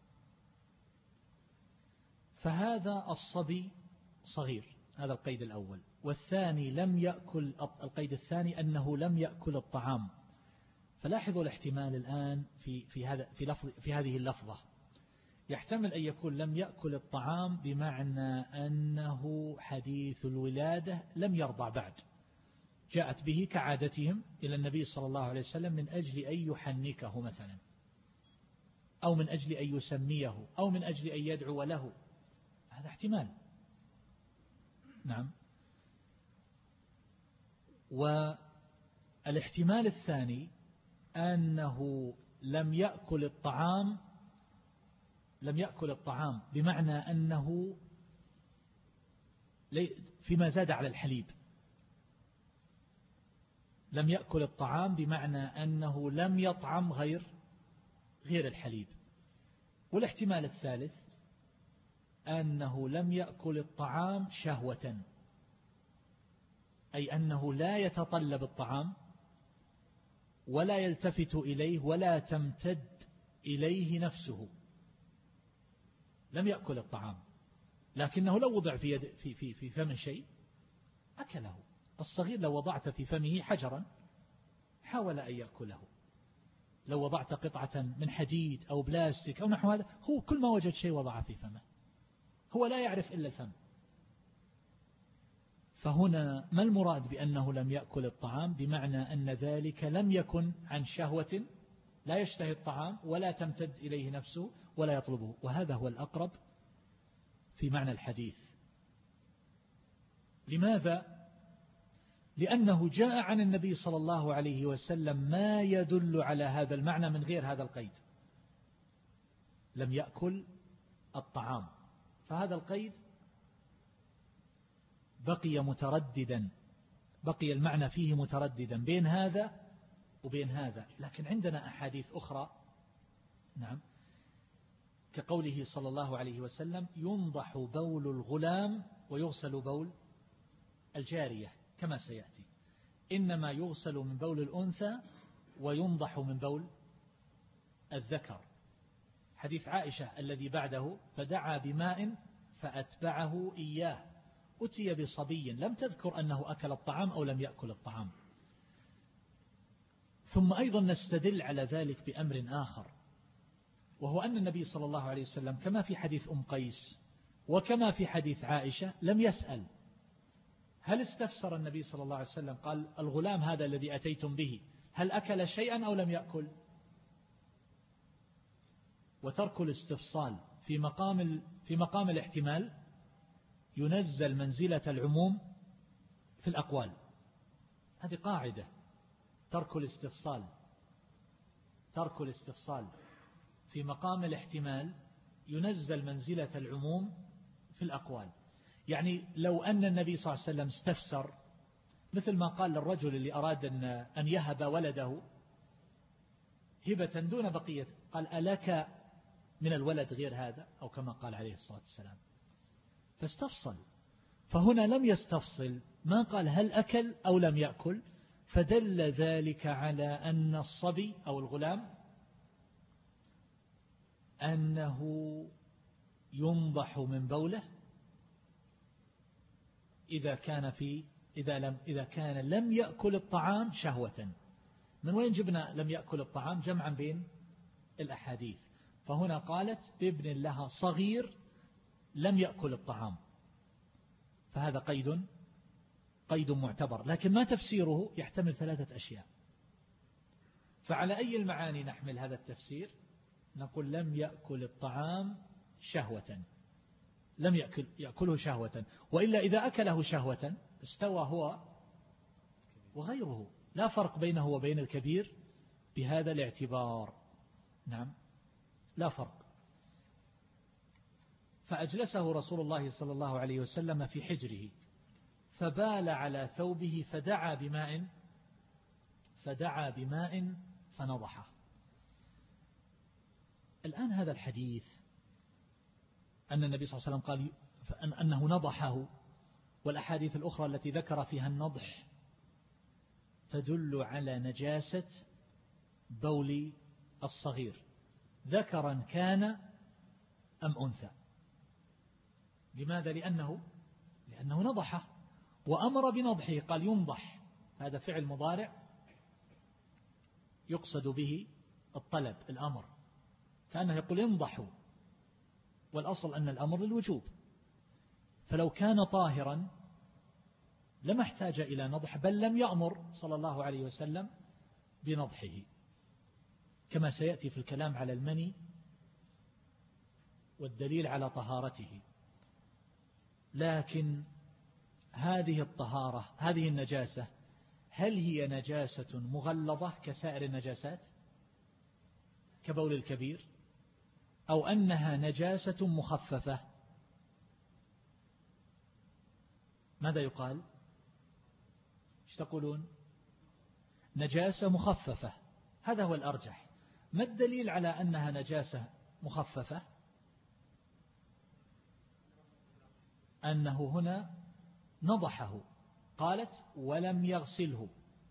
فهذا الصبي صغير، هذا القيد الأول. والثاني لم يأكل، القيد الثاني أنه لم يأكل الطعام. فلاحظوا الاحتمال الآن في في هذا في لفظ في هذه اللفظة، يحتمل أن يكون لم يأكل الطعام بمعنى أنه حديث الولادة لم يرضع بعد، جاءت به كعادتهم إلى النبي صلى الله عليه وسلم من أجل أن يحنكه مثلا، أو من أجل أن يسميه، أو من أجل أن يدعو له. هذا احتمال، نعم. والاحتمال الثاني أنه لم يأكل الطعام، لم يأكل الطعام بمعنى أنه فيما زاد على الحليب، لم يأكل الطعام بمعنى أنه لم يطعم غير غير الحليب. والاحتمال الثالث أنه لم يأكل الطعام شهوة، أي أنه لا يتطلب الطعام ولا يلتفت إليه ولا تمتد إليه نفسه، لم يأكل الطعام، لكنه لو وضع في, يد في, في, في فم شيء أكله. الصغير لو وضعت في فمه حجرا حاول أن يأكله، لو وضعت قطعة من حديد أو بلاستيك أو نحو هذا، هو كل ما وجد شيء وضعه في فمه، هو لا يعرف إلا الفم. فهنا ما المراد بأنه لم يأكل الطعام؟ بمعنى أن ذلك لم يكن عن شهوة، لا يشتهي الطعام ولا تمتد إليه نفسه ولا يطلبه، وهذا هو الأقرب في معنى الحديث. لماذا؟ لأنه جاء عن النبي صلى الله عليه وسلم ما يدل على هذا المعنى من غير هذا القيد، لم يأكل الطعام. فهذا القيد بقي مترددا، بقي المعنى فيه مترددا بين هذا وبين هذا. لكن عندنا أحاديث أخرى، نعم، كقوله صلى الله عليه وسلم ينضح بول الغلام ويغسل بول الجارية، كما سيأتي. إنما يغسل من بول الأنثى وينضح من بول الذكر. حديث عائشة الذي بعده، فدعا بماء فأتبعه إياه، أتي بصبي لم تذكر أنه أكل الطعام أو لم يأكل الطعام. ثم أيضا نستدل على ذلك بأمر آخر، وهو أن النبي صلى الله عليه وسلم كما في حديث أم قيس وكما في حديث عائشة لم يسأل. هل استفسر النبي صلى الله عليه وسلم قال الغلام هذا الذي أتيتم به هل أكل شيئا أو لم يأكل؟ وترك الاستفصال في مقام في مقام الاحتمال ينزل منزلة العموم في الأقوال. هذه قاعدة، ترك الاستفصال ترك الاستفصال في مقام الاحتمال ينزل منزلة العموم في الأقوال. يعني لو أن النبي صلى الله عليه وسلم استفسر مثل ما قال للرجل اللي أراد أن يهب ولده هبة دون بقية، قال ألك من الولد غير هذا، أو كما قال عليه الصلاة والسلام، فاستفصل. فهنا لم يستفصل، ما قال هل أكل أو لم يأكل، فدل ذلك على أن الصبي أو الغلام أنه ينضح من بوله إذا كان في إذا لم إذا كان لم يأكل الطعام شهوة. من وين جبنا لم يأكل الطعام؟ جمعا بين الأحاديث. فهنا قالت بابن لها صغير لم يأكل الطعام، فهذا قيد قيد معتبر، لكن ما تفسيره يحتمل ثلاثة أشياء. فعلى أي المعاني نحمل هذا التفسير؟ نقول لم يأكل الطعام شهوة، لم يأكل يأكله شهوة، وإلا إذا أكله شهوة استوى هو وغيره، لا فرق بينه وبين الكبير بهذا الاعتبار. نعم لا فرق. فأجلسه رسول الله صلى الله عليه وسلم في حجره فبال على ثوبه فدعا بماء فدعا بماء فنضحه. الآن هذا الحديث أن النبي صلى الله عليه وسلم قال أنه نضحه، والأحاديث الأخرى التي ذكر فيها النضح تدل على نجاسة بول الصغير ذكرا كان أم أنثى. لماذا؟ لأنه لأنه نضحه وأمر بنضحه، قال ينضح، هذا فعل مضارع يقصد به الطلب الأمر، كأنه يقول ينضحوا، والأصل أن الأمر للوجوب. فلو كان طاهرا لما احتاج إلى نضح، بل لم يأمر صلى الله عليه وسلم بنضحه، كما سيأتي في الكلام على المني والدليل على طهارته. لكن هذه الطهارة هذه النجاسة هل هي نجاسة مغلظة كسائر النجاسات كبول الكبير، أو أنها نجاسة مخففة؟ ماذا يقال؟ ايش تقولون؟ نجاسة مخففة، هذا هو الأرجح. ما الدليل على أنها نجاسة مخففة؟ أنه هنا نضحه، قالت ولم يغسله،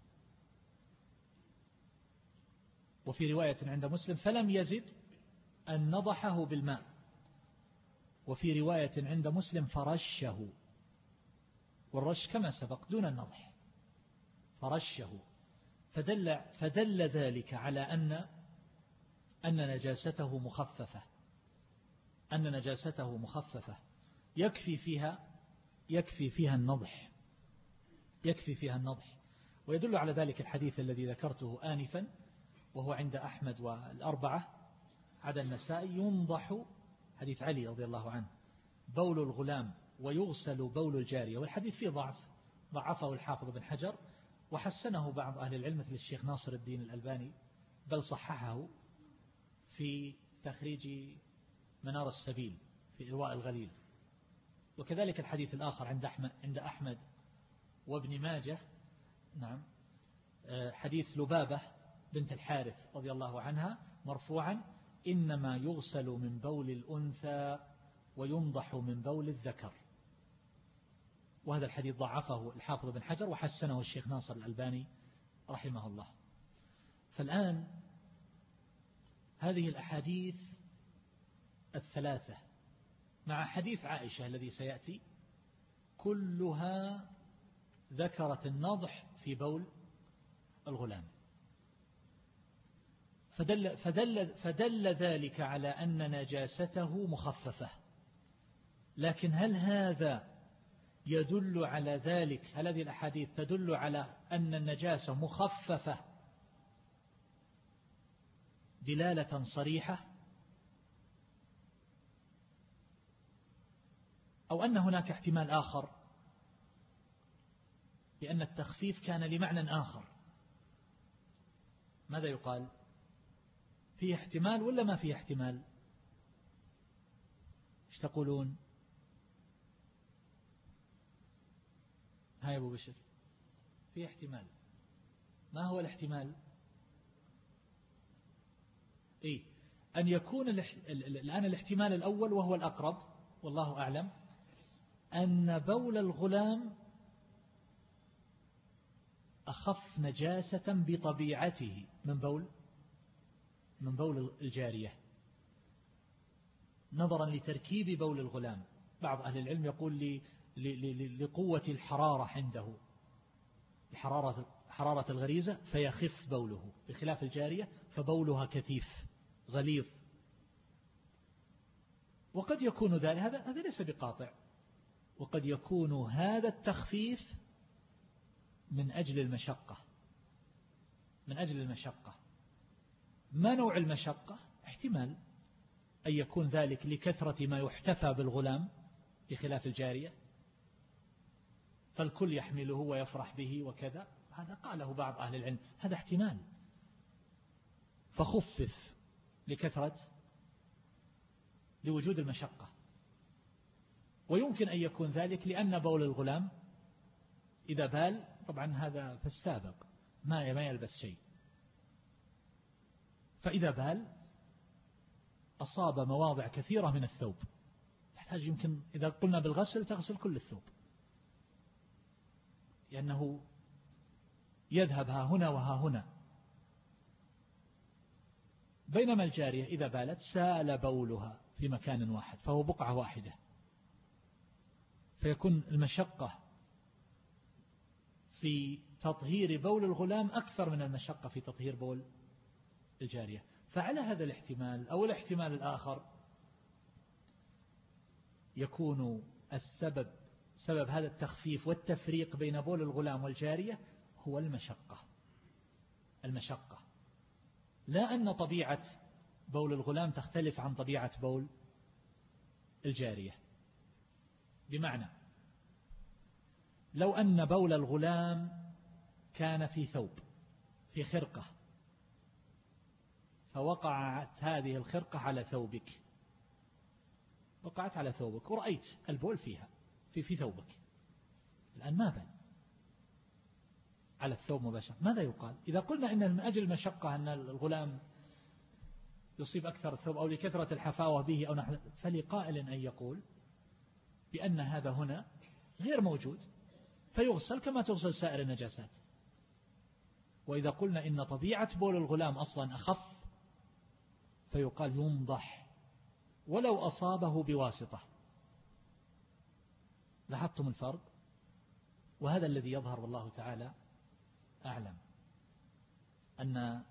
وفي رواية عند مسلم فلم يزد أن نضحه بالماء، وفي رواية عند مسلم فرشه، والرش كما سبق دون النضح، فرشه، فدل, فدل ذلك على أن أن نجاسته مخففة أن نجاسته مخففة يكفي فيها يكفي فيها النضح يكفي فيها النضح ويدل على ذلك الحديث الذي ذكرته آنفا، وهو عند أحمد والأربعة عدا النسائي، ينضح، حديث علي رضي الله عنه، بول الغلام ويغسل بول الجارية، والحديث فيه ضعف، ضعفه الحافظ بن حجر وحسنه بعض أهل العلم مثل الشيخ ناصر الدين الألباني، بل صححه في تخريج منار السبيل في إرواء الغليل. وكذلك الحديث الآخر عند أحمد, عند أحمد وابن ماجه، نعم، حديث لبابة بنت الحارث رضي الله عنها مرفوعا: إنما يغسل من بول الأنثى وينضح من بول الذكر. وهذا الحديث ضعفه الحافظ بن حجر وحسنه الشيخ ناصر الألباني رحمه الله. فالآن هذه الأحاديث الثلاثة مع حديث عائشة الذي سيأتي كلها ذكرت النضح في بول الغلام، فدل, فدل, فدل ذلك على أن نجاسته مخففة. لكن هل هذا يدل على ذلك؟ هل هذه الأحاديث تدل على أن النجاسة مخففة دلالة صريحة، أو أن هناك احتمال آخر لأن التخفيف كان لمعنى آخر؟ ماذا يقال؟ فيه احتمال ولا ما فيه احتمال؟ تقولون؟ هاي أبو بشر، في احتمال. ما هو الاحتمال؟ إيه؟ أن يكون الآن الاحتمال الأول وهو الأقرب والله أعلم، أن بول الغلام أخف نجاسة بطبيعته من بول من بول الجارية، نظرا لتركيب بول الغلام. بعض أهل العلم يقول لي لقوة الحرارة عنده، حرارة حرارة الغريزة، فيخف بوله، بخلاف الجارية فبولها كثيف غليظ. وقد يكون ذلك، هذا هذا ليس بقاطع، وقد يكون هذا التخفيف من أجل المشقة من أجل المشقة. ما نوع المشقة؟ احتمال أن يكون ذلك لكثرة ما يحتفى بالغلام بخلاف الجارية، فالكل يحمله ويفرح به وكذا، هذا قاله بعض أهل العلم، هذا احتمال، فخفف لكثرة لوجود المشقة. ويمكن أن يكون ذلك لأن بول الغلام إذا بال، طبعا هذا في السابق ما ما يلبس شيء، فإذا بال أصاب مواضع كثيرة من الثوب، تحتاج يمكن إذا قلنا بالغسل تغسل كل الثوب، لأنه يذهب ها هنا وها هنا. بينما الجارية إذا بالت سال بولها في مكان واحد، فهو بقعة واحدة، فيكون المشقة في تطهير بول الغلام أكثر من المشقة في تطهير بول الجارية. فعلى هذا الاحتمال أو الاحتمال الآخر يكون السبب سبب هذا التخفيف والتفريق بين بول الغلام والجارية هو المشقة المشقة لا أن طبيعة بول الغلام تختلف عن طبيعة بول الجارية. بمعنى لو أن بول الغلام كان في ثوب، في خرقة، فوقعت هذه الخرقة على ثوبك، وقعت على ثوبك ورأيت البول فيها في في ثوبك، الآن ما بل على الثوب مباشرة، ماذا يقال؟ إذا قلنا إن من أجل المشقة أن الغلام يصيب أكثر الثوب أو لكثرة الحفاوة به أو نحن، فلقائل أن يقول بأن هذا هنا غير موجود فيغسل كما تغسل سائر النجاسات. وإذا قلنا إن طبيعة بول الغلام أصلا أخف فيقال ينضح ولو أصابه بواسطة. لاحظتم الفرق؟ وهذا الذي يظهر والله تعالى أعلم، أن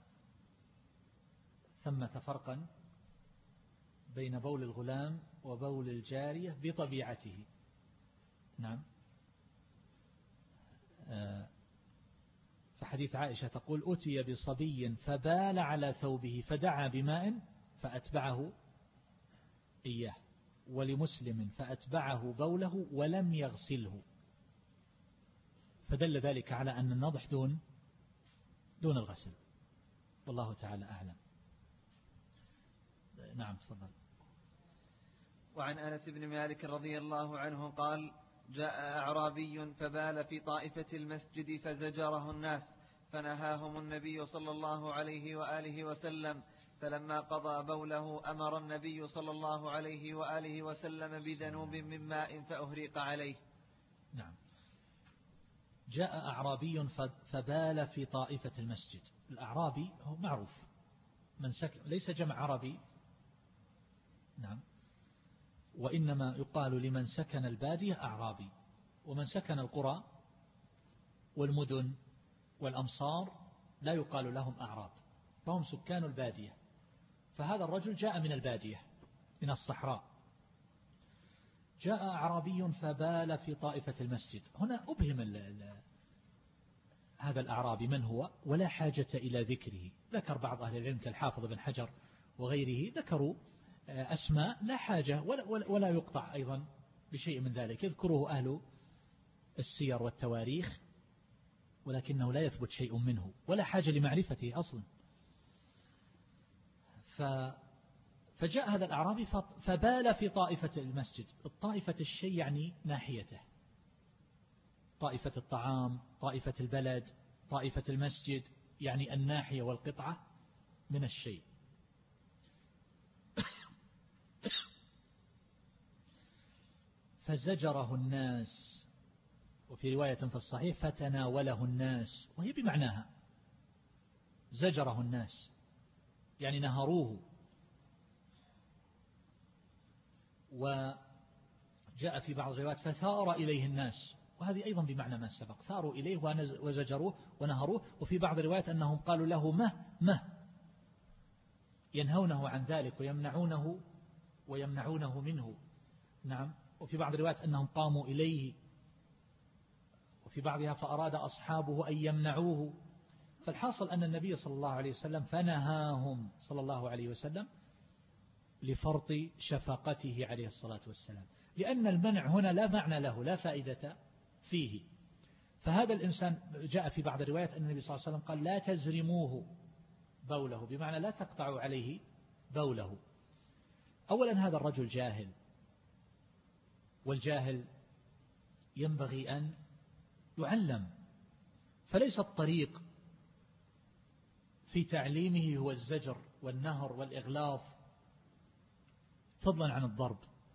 ثمة فرقا بين بول الغلام وبول الجارية بطبيعته. نعم. فحديث عائشة تقول أتي بصبي فبال على ثوبه فدعا بماء فأتبعه إياه، ولمسلم فأتبعه بوله ولم يغسله، فدل ذلك على أن النضح دون دون الغسل، والله تعالى أعلم. نعم تفضل. وعن أنس بن مالك رضي الله عنه قال جاء أعرابي فبال في طائفة المسجد فزجره الناس فنهاهم النبي صلى الله عليه وآله وسلم، فلما قضى بوله أمر النبي صلى الله عليه وآله وسلم بذنوب من ماء فأهريق عليه. نعم. جاء أعرابي فبال في طائفة المسجد. الأعرابي هو معروف من سكن، ليس جمع عربي، نعم، وإنما يقال لمن سكن البادية أعرابي، ومن سكن القرى والمدن والأمصار لا يقال لهم أعراب، فهم سكان البادية. فهذا الرجل جاء من البادية من الصحراء. جاء أعرابي فبال في طائفة المسجد. هنا أبهم هذا الأعرابي من هو ولا حاجة إلى ذكره. ذكر بعض أهل العلم كالحافظ بن حجر وغيره ذكروا أسماء لا حاجة ولا, ولا يقطع أيضا بشيء من ذلك، يذكره أهل السير والتواريخ، ولكنه لا يثبت شيء منه ولا حاجة لمعرفته أصلا. ف فجاء هذا الأعرابي فبال في طائفة المسجد. الطائفة الشيء يعني ناحيته، طائفة الطعام، طائفة البلد، طائفة المسجد، يعني الناحية والقطعة من الشيء. فزجره الناس، وفي رواية في الصحيح فتناوله الناس، وهي بمعناها زجره الناس يعني نهروه. وجاء في بعض الروايات فثار إليه الناس، وهذه أيضا بمعنى ما سبق، ثاروا إليه وزجروه ونهروه. وفي بعض الروايات أنهم قالوا له مه مه، ينهونه عن ذلك ويمنعونه ويمنعونه منه. نعم. وفي بعض الروايات أنهم قاموا إليه، وفي بعضها فأراد أصحابه أن يمنعوه. فالحاصل أن النبي صلى الله عليه وسلم فنهاهم صلى الله عليه وسلم لفرط شفقته عليه الصلاة والسلام، لأن المنع هنا لا معنى له، لا فائدة فيه. فهذا الإنسان جاء في بعض الروايات أن النبي صلى الله عليه وسلم قال لا تزرموه بوله، بمعنى لا تقطعوا عليه بوله. أولا هذا الرجل جاهل، والجاهل ينبغي أن يعلم، فليس الطريق في تعليمه هو الزجر والنهر والإغلاظ فضلا عن الضرب.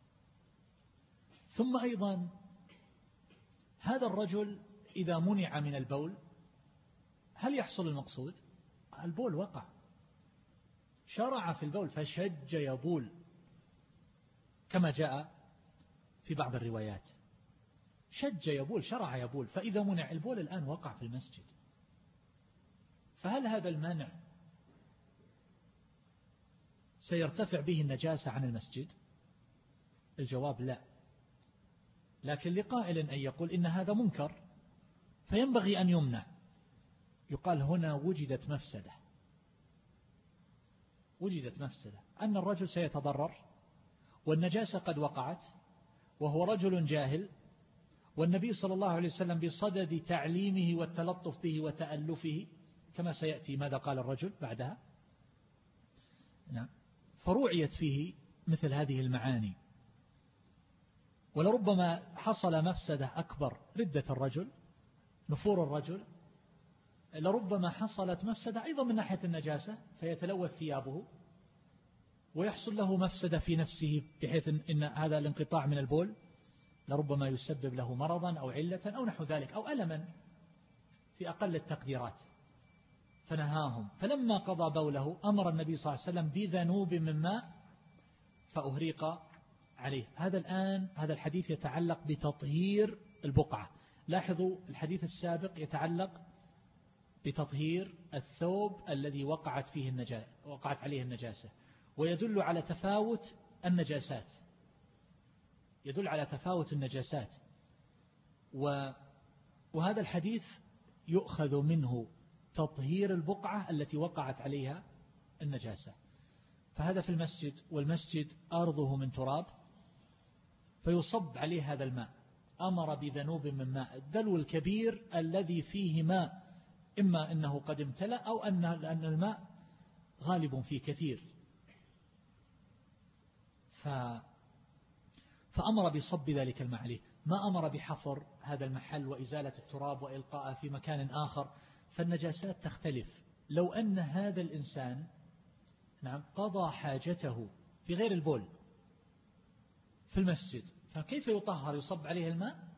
ثم أيضا هذا الرجل إذا منع من البول هل يحصل المقصود؟ البول وقع، شرع في البول فشج يبول كما جاء في بعض الروايات، شج يبول شرع يبول. فإذا منع البول الآن وقع في المسجد، فهل هذا المنع سيرتفع به النجاسة عن المسجد؟ الجواب لا، لكن لقائل أن يقول إن هذا منكر فينبغي أن يمنع. يقال هنا وجدت مفسدة، وجدت مفسدة أن الرجل سيتضرر والنجاسة قد وقعت وهو رجل جاهل، والنبي صلى الله عليه وسلم بصدد تعليمه والتلطف به وتألفه كما سيأتي ماذا قال الرجل بعدها. نعم. فروعيت فيه مثل هذه المعاني، ولربما حصل مفسدة أكبر، ردة الرجل، نفور الرجل، لربما حصلت مفسدة أيضا من ناحية النجاسة فيتلوث ثيابه ويحصل له مفسدة في نفسه، بحيث إن هذا الانقطاع من البول لربما يسبب له مرضا أو علة أو نحو ذلك أو ألما في أقل التقديرات. فنهاهم، فلما قضى بوله أمر النبي صلى الله عليه وسلم بذنوب من ماء فأهريق عليه. هذا الآن هذا الحديث يتعلق بتطهير البقعة. لاحظوا الحديث السابق يتعلق بتطهير الثوب الذي وقعت فيه النجاسة وقعت عليه النجاسة، ويدل على تفاوت النجاسات، يدل على تفاوت النجاسات. وهذا الحديث يؤخذ منه تطهير البقعة التي وقعت عليها النجاسة. فهذا في المسجد، والمسجد أرضه من تراب فيصب عليه هذا الماء. أمر بذنوب من ماء، الدلو الكبير الذي فيه ماء، إما أنه قد امتلأ أو أن الماء غالب فيه كثير، ف فأمر بصب ذلك الماء عليه. ما أمر بحفر هذا المحل وإزالة التراب وإلقاءه في مكان آخر، فالنجاسات تختلف. لو أن هذا الإنسان نعم قضى حاجته في غير البول في المسجد، فكيف يطهر؟ يصب عليه الماء؟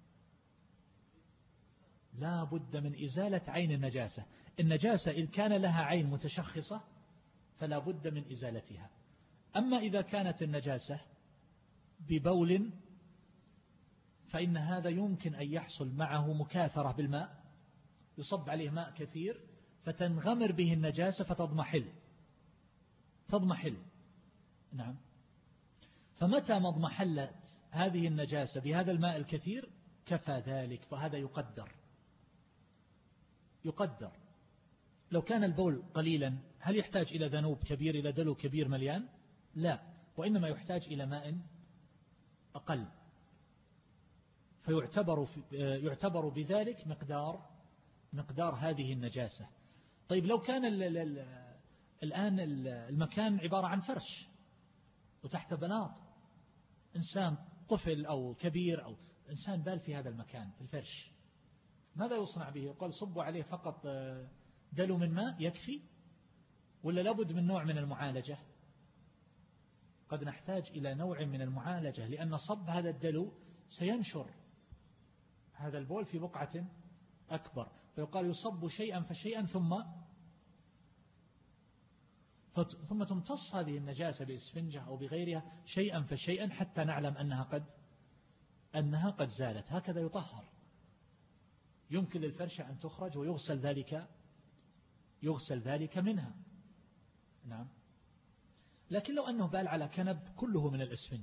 لا بد من إزالة عين النجاسة. النجاسة إن كان لها عين متشخصة فلا بد من إزالتها. أما إذا كانت النجاسة ببول فإن هذا يمكن أن يحصل معه مكاثرة بالماء، يصب عليه ماء كثير فتنغمر به النجاسة فتضمحل تضمحل نعم. فمتى ما اضمحلت هذه النجاسة بهذا الماء الكثير كفى ذلك، فهذا يقدر يقدر لو كان البول قليلا هل يحتاج إلى ذنوب كبير، إلى دلو كبير مليان؟ لا، وإنما يحتاج إلى ماء أقل، فيعتبر يعتبر بذلك مقدار مقدار هذه النجاسة. طيب لو كان ال ال الآن المكان عبارة عن فرش وتحت بلاط، إنسان طفل أو كبير أو إنسان بال في هذا المكان في الفرش، ماذا يصنع به؟ يقول صبوا عليه فقط دلو من ماء يكفي، ولا لابد من نوع من المعالجة؟ قد نحتاج إلى نوع من المعالجة، لأن صب هذا الدلو سينشر هذا البول في بقعة أكبر، فيقال يصب شيئا فشيئا ثم ثم تمتص هذه النجاسة بإسفنجة أو بغيرها شيئا فشيئا حتى نعلم أنها قد أنها قد زالت. هكذا يطهر. يمكن للفرشة أن تخرج ويغسل ذلك يغسل ذلك منها. نعم. لكن لو أنه بال على كنب كله من الإسفنج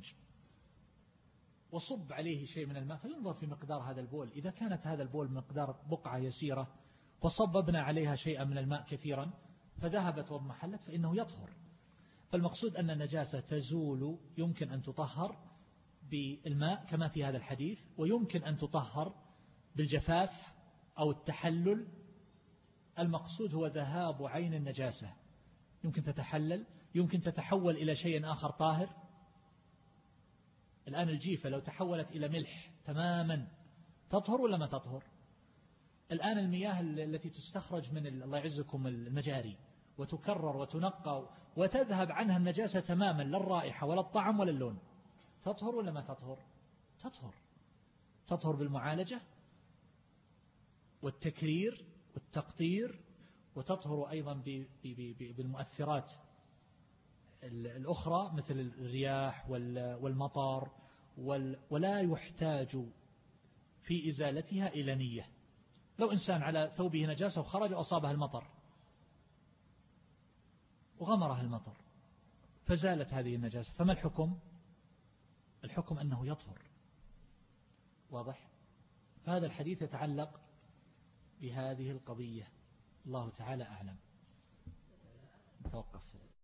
وصب عليه شيء من الماء، فينظر في مقدار هذا البول. إذا كانت هذا البول مقدار بقعة يسيرة فصببنا عليها شيئا من الماء كثيرا فذهبت واضمحلت فإنه يطهر. فالمقصود أن النجاسة تزول، يمكن أن تطهر بالماء كما في هذا الحديث، ويمكن أن تطهر بالجفاف أو التحلل. المقصود هو ذهاب عين النجاسة. يمكن تتحلل، يمكن تتحول إلى شيء آخر طاهر. الآن الجيفة لو تحولت إلى ملح تماما تطهر ولا ما تطهر؟ الآن المياه التي تستخرج من الله يعزكم المجاري وتكرر وتنقى وتذهب عنها النجاسة تماما، لا الرائحة ولا الطعم ولا اللون، تطهر ولا ما تطهر؟ تطهر. تطهر بالمعالجة والتكرير والتقطير، وتطهر أيضا بالمؤثرات الأخرى مثل الرياح والمطر، ولا يحتاج في إزالتها إلى نية. لو إنسان على ثوبه نجاسة وخرج وأصابها المطر وغمرها المطر فزالت هذه النجاسة، فما الحكم؟ الحكم أنه يطهر. واضح؟ فهذا الحديث يتعلق بهذه القضية. الله تعالى أعلم. نتوقف.